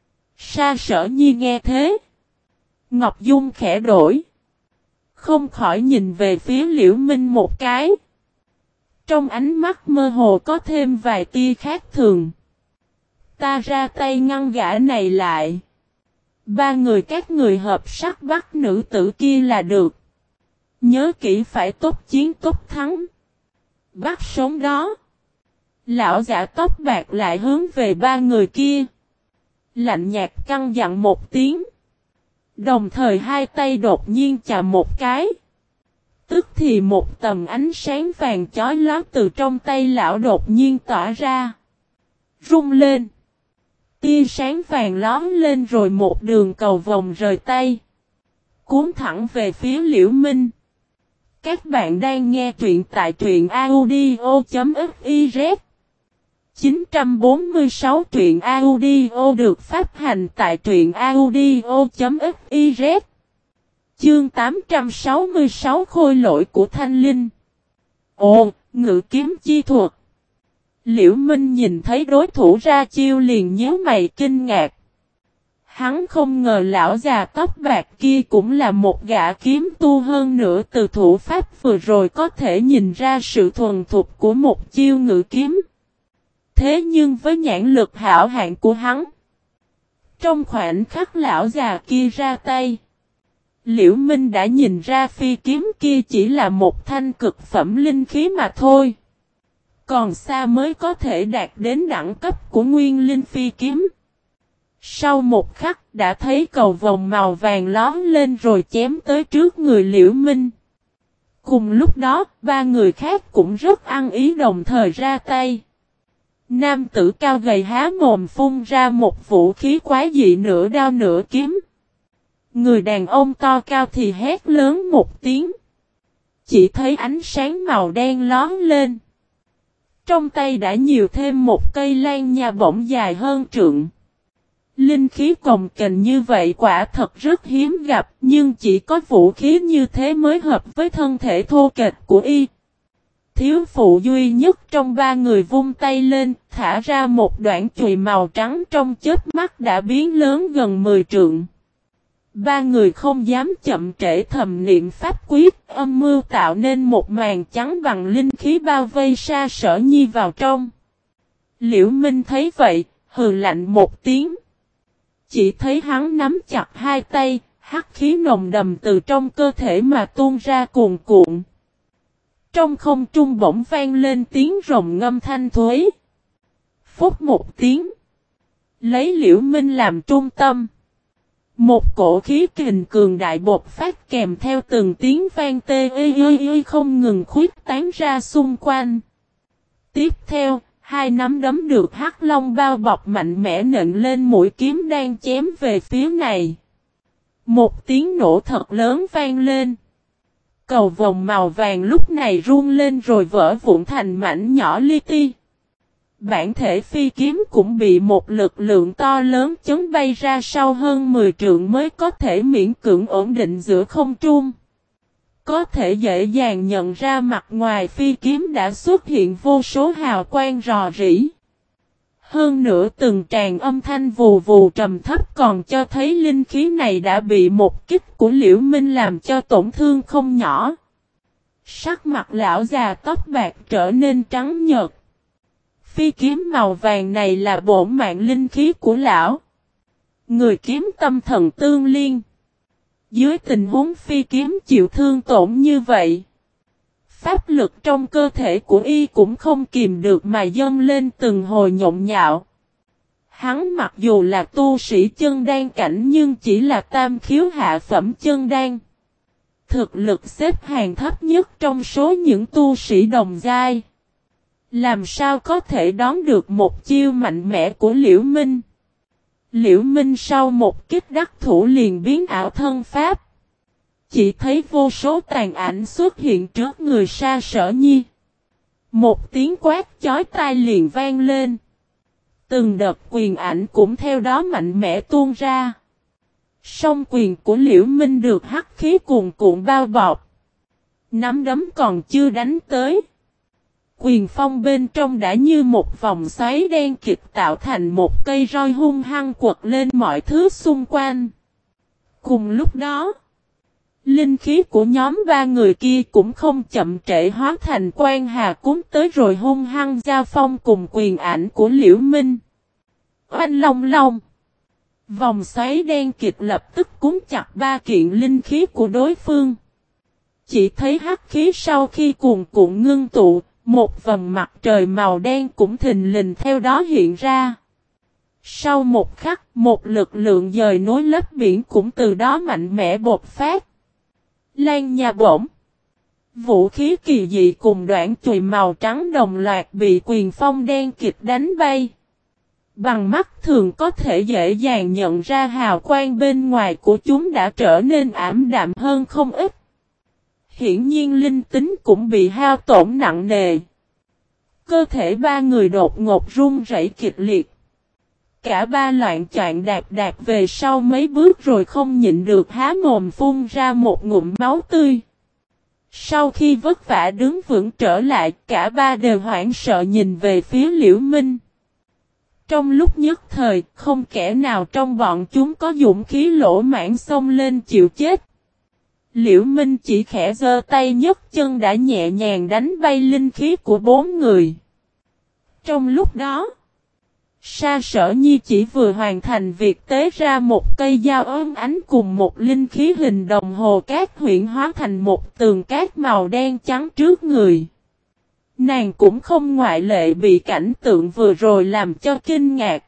Sa Sở Nhi nghe thế. Ngọc Dung khẽ đổi. Không khỏi nhìn về phía Liễu Minh một cái. Trong ánh mắt mơ hồ có thêm vài tia khác thường. Ta ra tay ngăn gã này lại. 3 người các người hợp sắc bắt nữ tử kia là được. Nhớ kỹ phải tốt chiến tốt thắng. Bắt sống đó. Lão giả tóc bạc lại hướng về 3 người kia. Lạnh nhạt căn dặn một tiếng. Đồng thời hai tay đột nhiên chạm một cái. Tức thì một tầm ánh sáng vàng chói lóa từ trong tay lão đột nhiên tỏa ra. Rung lên. Tia sáng vàng lóm lên rồi một đường cầu vòng rời tay. Cuốn thẳng về phía Liễu Minh. Các bạn đang nghe truyện tại truyện audio.fiz 946 truyện audio được phát hành tại truyện audio.fiz. Chương 866 khôi lỗi của Thanh Linh. Ồ, ngự kiếm chi thuật. Liễu Minh nhìn thấy đối thủ ra chiêu liền nhíu mày kinh ngạc. Hắn không ngờ lão già tóc bạc kia cũng là một gã kiếm tu hơn nữa từ thủ pháp vừa rồi có thể nhìn ra sự thuần thục của một chiêu ngự kiếm. Thế nhưng với nhãn lực hảo hạng của hắn, trong khoảnh khắc lão già kia ra tay, Liễu Minh đã nhìn ra phi kiếm kia chỉ là một thanh cực phẩm linh khí mà thôi. Còn xa mới có thể đạt đến đẳng cấp của nguyên linh phi kiếm. Sau một khắc đã thấy cầu vòng màu vàng lóm lên rồi chém tới trước người Liễu Minh. Cùng lúc đó, 3 người khác cũng rất ăn ý đồng thời ra tay. Nam tử cao gầy há mồm phun ra một vũ khí quái dị nửa đao nửa kiếm. Người đàn ông to cao thì hét lớn một tiếng. chỉ thấy ánh sáng màu đen lóe lên. Trong tay đã nhiều thêm một cây lan nha bổng dài hơn trượng. Linh khí cồng kềnh như vậy quả thật rất hiếm gặp, nhưng chỉ có vũ khí như thế mới hợp với thân thể thô kệch của y. Thiếu phụ duy nhất trong ba người vung tay lên, thả ra một đoạn chùy màu trắng trong chớp mắt đã biến lớn gần 10 trượng. Ba người không dám chậm trễ thầm niệm pháp quyết, âm mưu tạo nên một màn trắng bằng linh khí bao vây Sa Sở Nhi vào trong. Liễu Minh thấy vậy, hừ lạnh một tiếng. Chỉ thấy hắn nắm chặt hai tay, hắc khí nồng đậm từ trong cơ thể mà tuôn ra cuồn cuộn. Trong không trung bỗng vang lên tiếng rồng ngâm thanh thuế. Phút một tiếng. Lấy Liễu Minh làm trung tâm. Một cổ khí kình cường đại bột phát kèm theo từng tiếng vang tê không ngừng khuyết tán ra xung quanh. Tiếp theo, hai nắm đấm được hắc long bao bọc mạnh mẽ nện lên mũi kiếm đang chém về phía này. Một tiếng nổ thật lớn vang lên. Cầu vồng màu vàng lúc này rung lên rồi vỡ vụn thành mảnh nhỏ li ti. Bản thể phi kiếm cũng bị một lực lượng to lớn chấn bay ra sau hơn 10 trượng mới có thể miễn cưỡng ổn định giữa không trung. Có thể dễ dàng nhận ra mặt ngoài phi kiếm đã xuất hiện vô số hào quang rò rỉ. Hơn nữa từng tràng âm thanh vù vù trầm thấp còn cho thấy linh khí này đã bị một kích của Liễu Minh làm cho tổn thương không nhỏ. Sắc mặt lão già tóc bạc trở nên trắng nhợt. Phi kiếm màu vàng này là bổn mạng linh khí của lão. Người kiếm tâm thần tương liên. Dưới tình huống phi kiếm chịu thương tổn như vậy, pháp lực trong cơ thể của y cũng không kìm được mà dâng lên từng hồi nhộn nhạo. Hắn mặc dù là tu sĩ chân đan cảnh nhưng chỉ là tam khiếu hạ phẩm chân đan. Thực lực xếp hàng thấp nhất trong số những tu sĩ đồng giai. Làm sao có thể đón được một chiêu mạnh mẽ của Liễu Minh? Liễu Minh sau một kích đắc thủ liền biến ảo thân pháp. Chỉ thấy vô số tàn ảnh xuất hiện trước người Sa Sở Nhi. Một tiếng quát chói tai liền vang lên. Từng đợt quyền ảnh cũng theo đó mạnh mẽ tuôn ra. Song quyền của Liễu Minh được hắc khí cuồn cuộn bao bọc. Nắm đấm còn chưa đánh tới. Quyền phong bên trong đã như một vòng xoáy đen kịt tạo thành một cây roi hung hăng quật lên mọi thứ xung quanh. Cùng lúc đó, linh khí của nhóm ba người kia cũng không chậm trễ hóa thành quan hà cuốn tới rồi hung hăng giao phong cùng quyền ảnh của Liễu Minh. Oanh long long. Vòng xoáy đen kịt lập tức cuốn chặt ba kiện linh khí của đối phương. Chỉ thấy hắc khí sau khi cuồn cuộn ngưng tụ, một vầng mặt trời màu đen cũng thình lình theo đó hiện ra. Sau một khắc, một lực lượng dời nối lấp biển cũng từ đó mạnh mẽ bộc phát. Lan nha bổng. Vũ khí kỳ dị cùng đoạn chùy màu trắng đồng loạt bị quyền phong đen kịt đánh bay. Bằng mắt thường có thể dễ dàng nhận ra hào quang bên ngoài của chúng đã trở nên ảm đạm hơn không ít. Hiển nhiên linh tính cũng bị hao tổn nặng nề. Cơ thể ba người đột ngột run rẩy kịch liệt. Cả ba loạn choạng đạp về sau mấy bước rồi không nhịn được há mồm phun ra một ngụm máu tươi. Sau khi vất vả đứng vững trở lại, cả ba đều hoảng sợ nhìn về phía Liễu Minh. Trong lúc nhất thời, không kẻ nào trong bọn chúng có dũng khí lỗ mãng xông lên chịu chết. Liễu Minh chỉ khẽ giơ tay nhấc chân đã nhẹ nhàng đánh bay linh khí của bốn người. Trong lúc đó, Sa Sở Nhi chỉ vừa hoàn thành việc tế ra một cây dao óng ánh cùng một linh khí hình đồng hồ cát huyễn hóa thành một tường cát màu đen trắng trước người. Nàng cũng không ngoại lệ bị cảnh tượng vừa rồi làm cho kinh ngạc.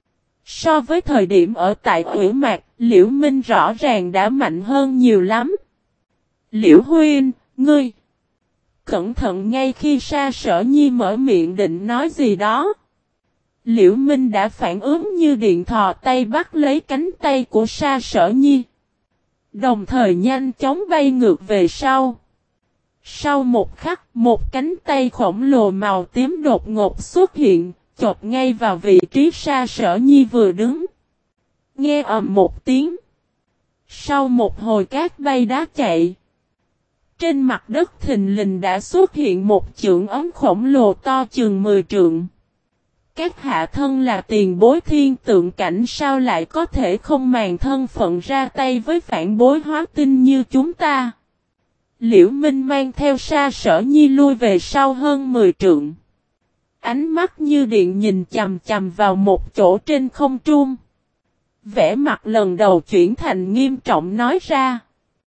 So với thời điểm ở tại Ủy Mạc, Liễu Minh rõ ràng đã mạnh hơn nhiều lắm. Liễu Huynh, ngươi! Cẩn thận ngay khi Sa Sở Nhi mở miệng định nói gì đó. Liễu Minh đã phản ứng như điện thò tay bắt lấy cánh tay của Sa Sở Nhi. Đồng thời nhanh chóng bay ngược về sau. Sau một khắc, một cánh tay khổng lồ màu tím đột ngột xuất hiện, chộp ngay vào vị trí Sa Sở Nhi vừa đứng. Nghe ầm một tiếng. Sau một hồi cát bay đá chạy. Trên mặt đất thình lình đã xuất hiện một chưởng ấm khổng lồ to chừng 10 trượng. Các hạ thân là tiền bối thiên tượng cảnh sao lại có thể không màng thân phận ra tay với phản bối hóa tinh như chúng ta. Liễu Minh mang theo Sa Sở Nhi lui về sau hơn 10 trượng. Ánh mắt như điện nhìn chằm chằm vào một chỗ trên không trung. Vẻ mặt lần đầu chuyển thành nghiêm trọng nói ra.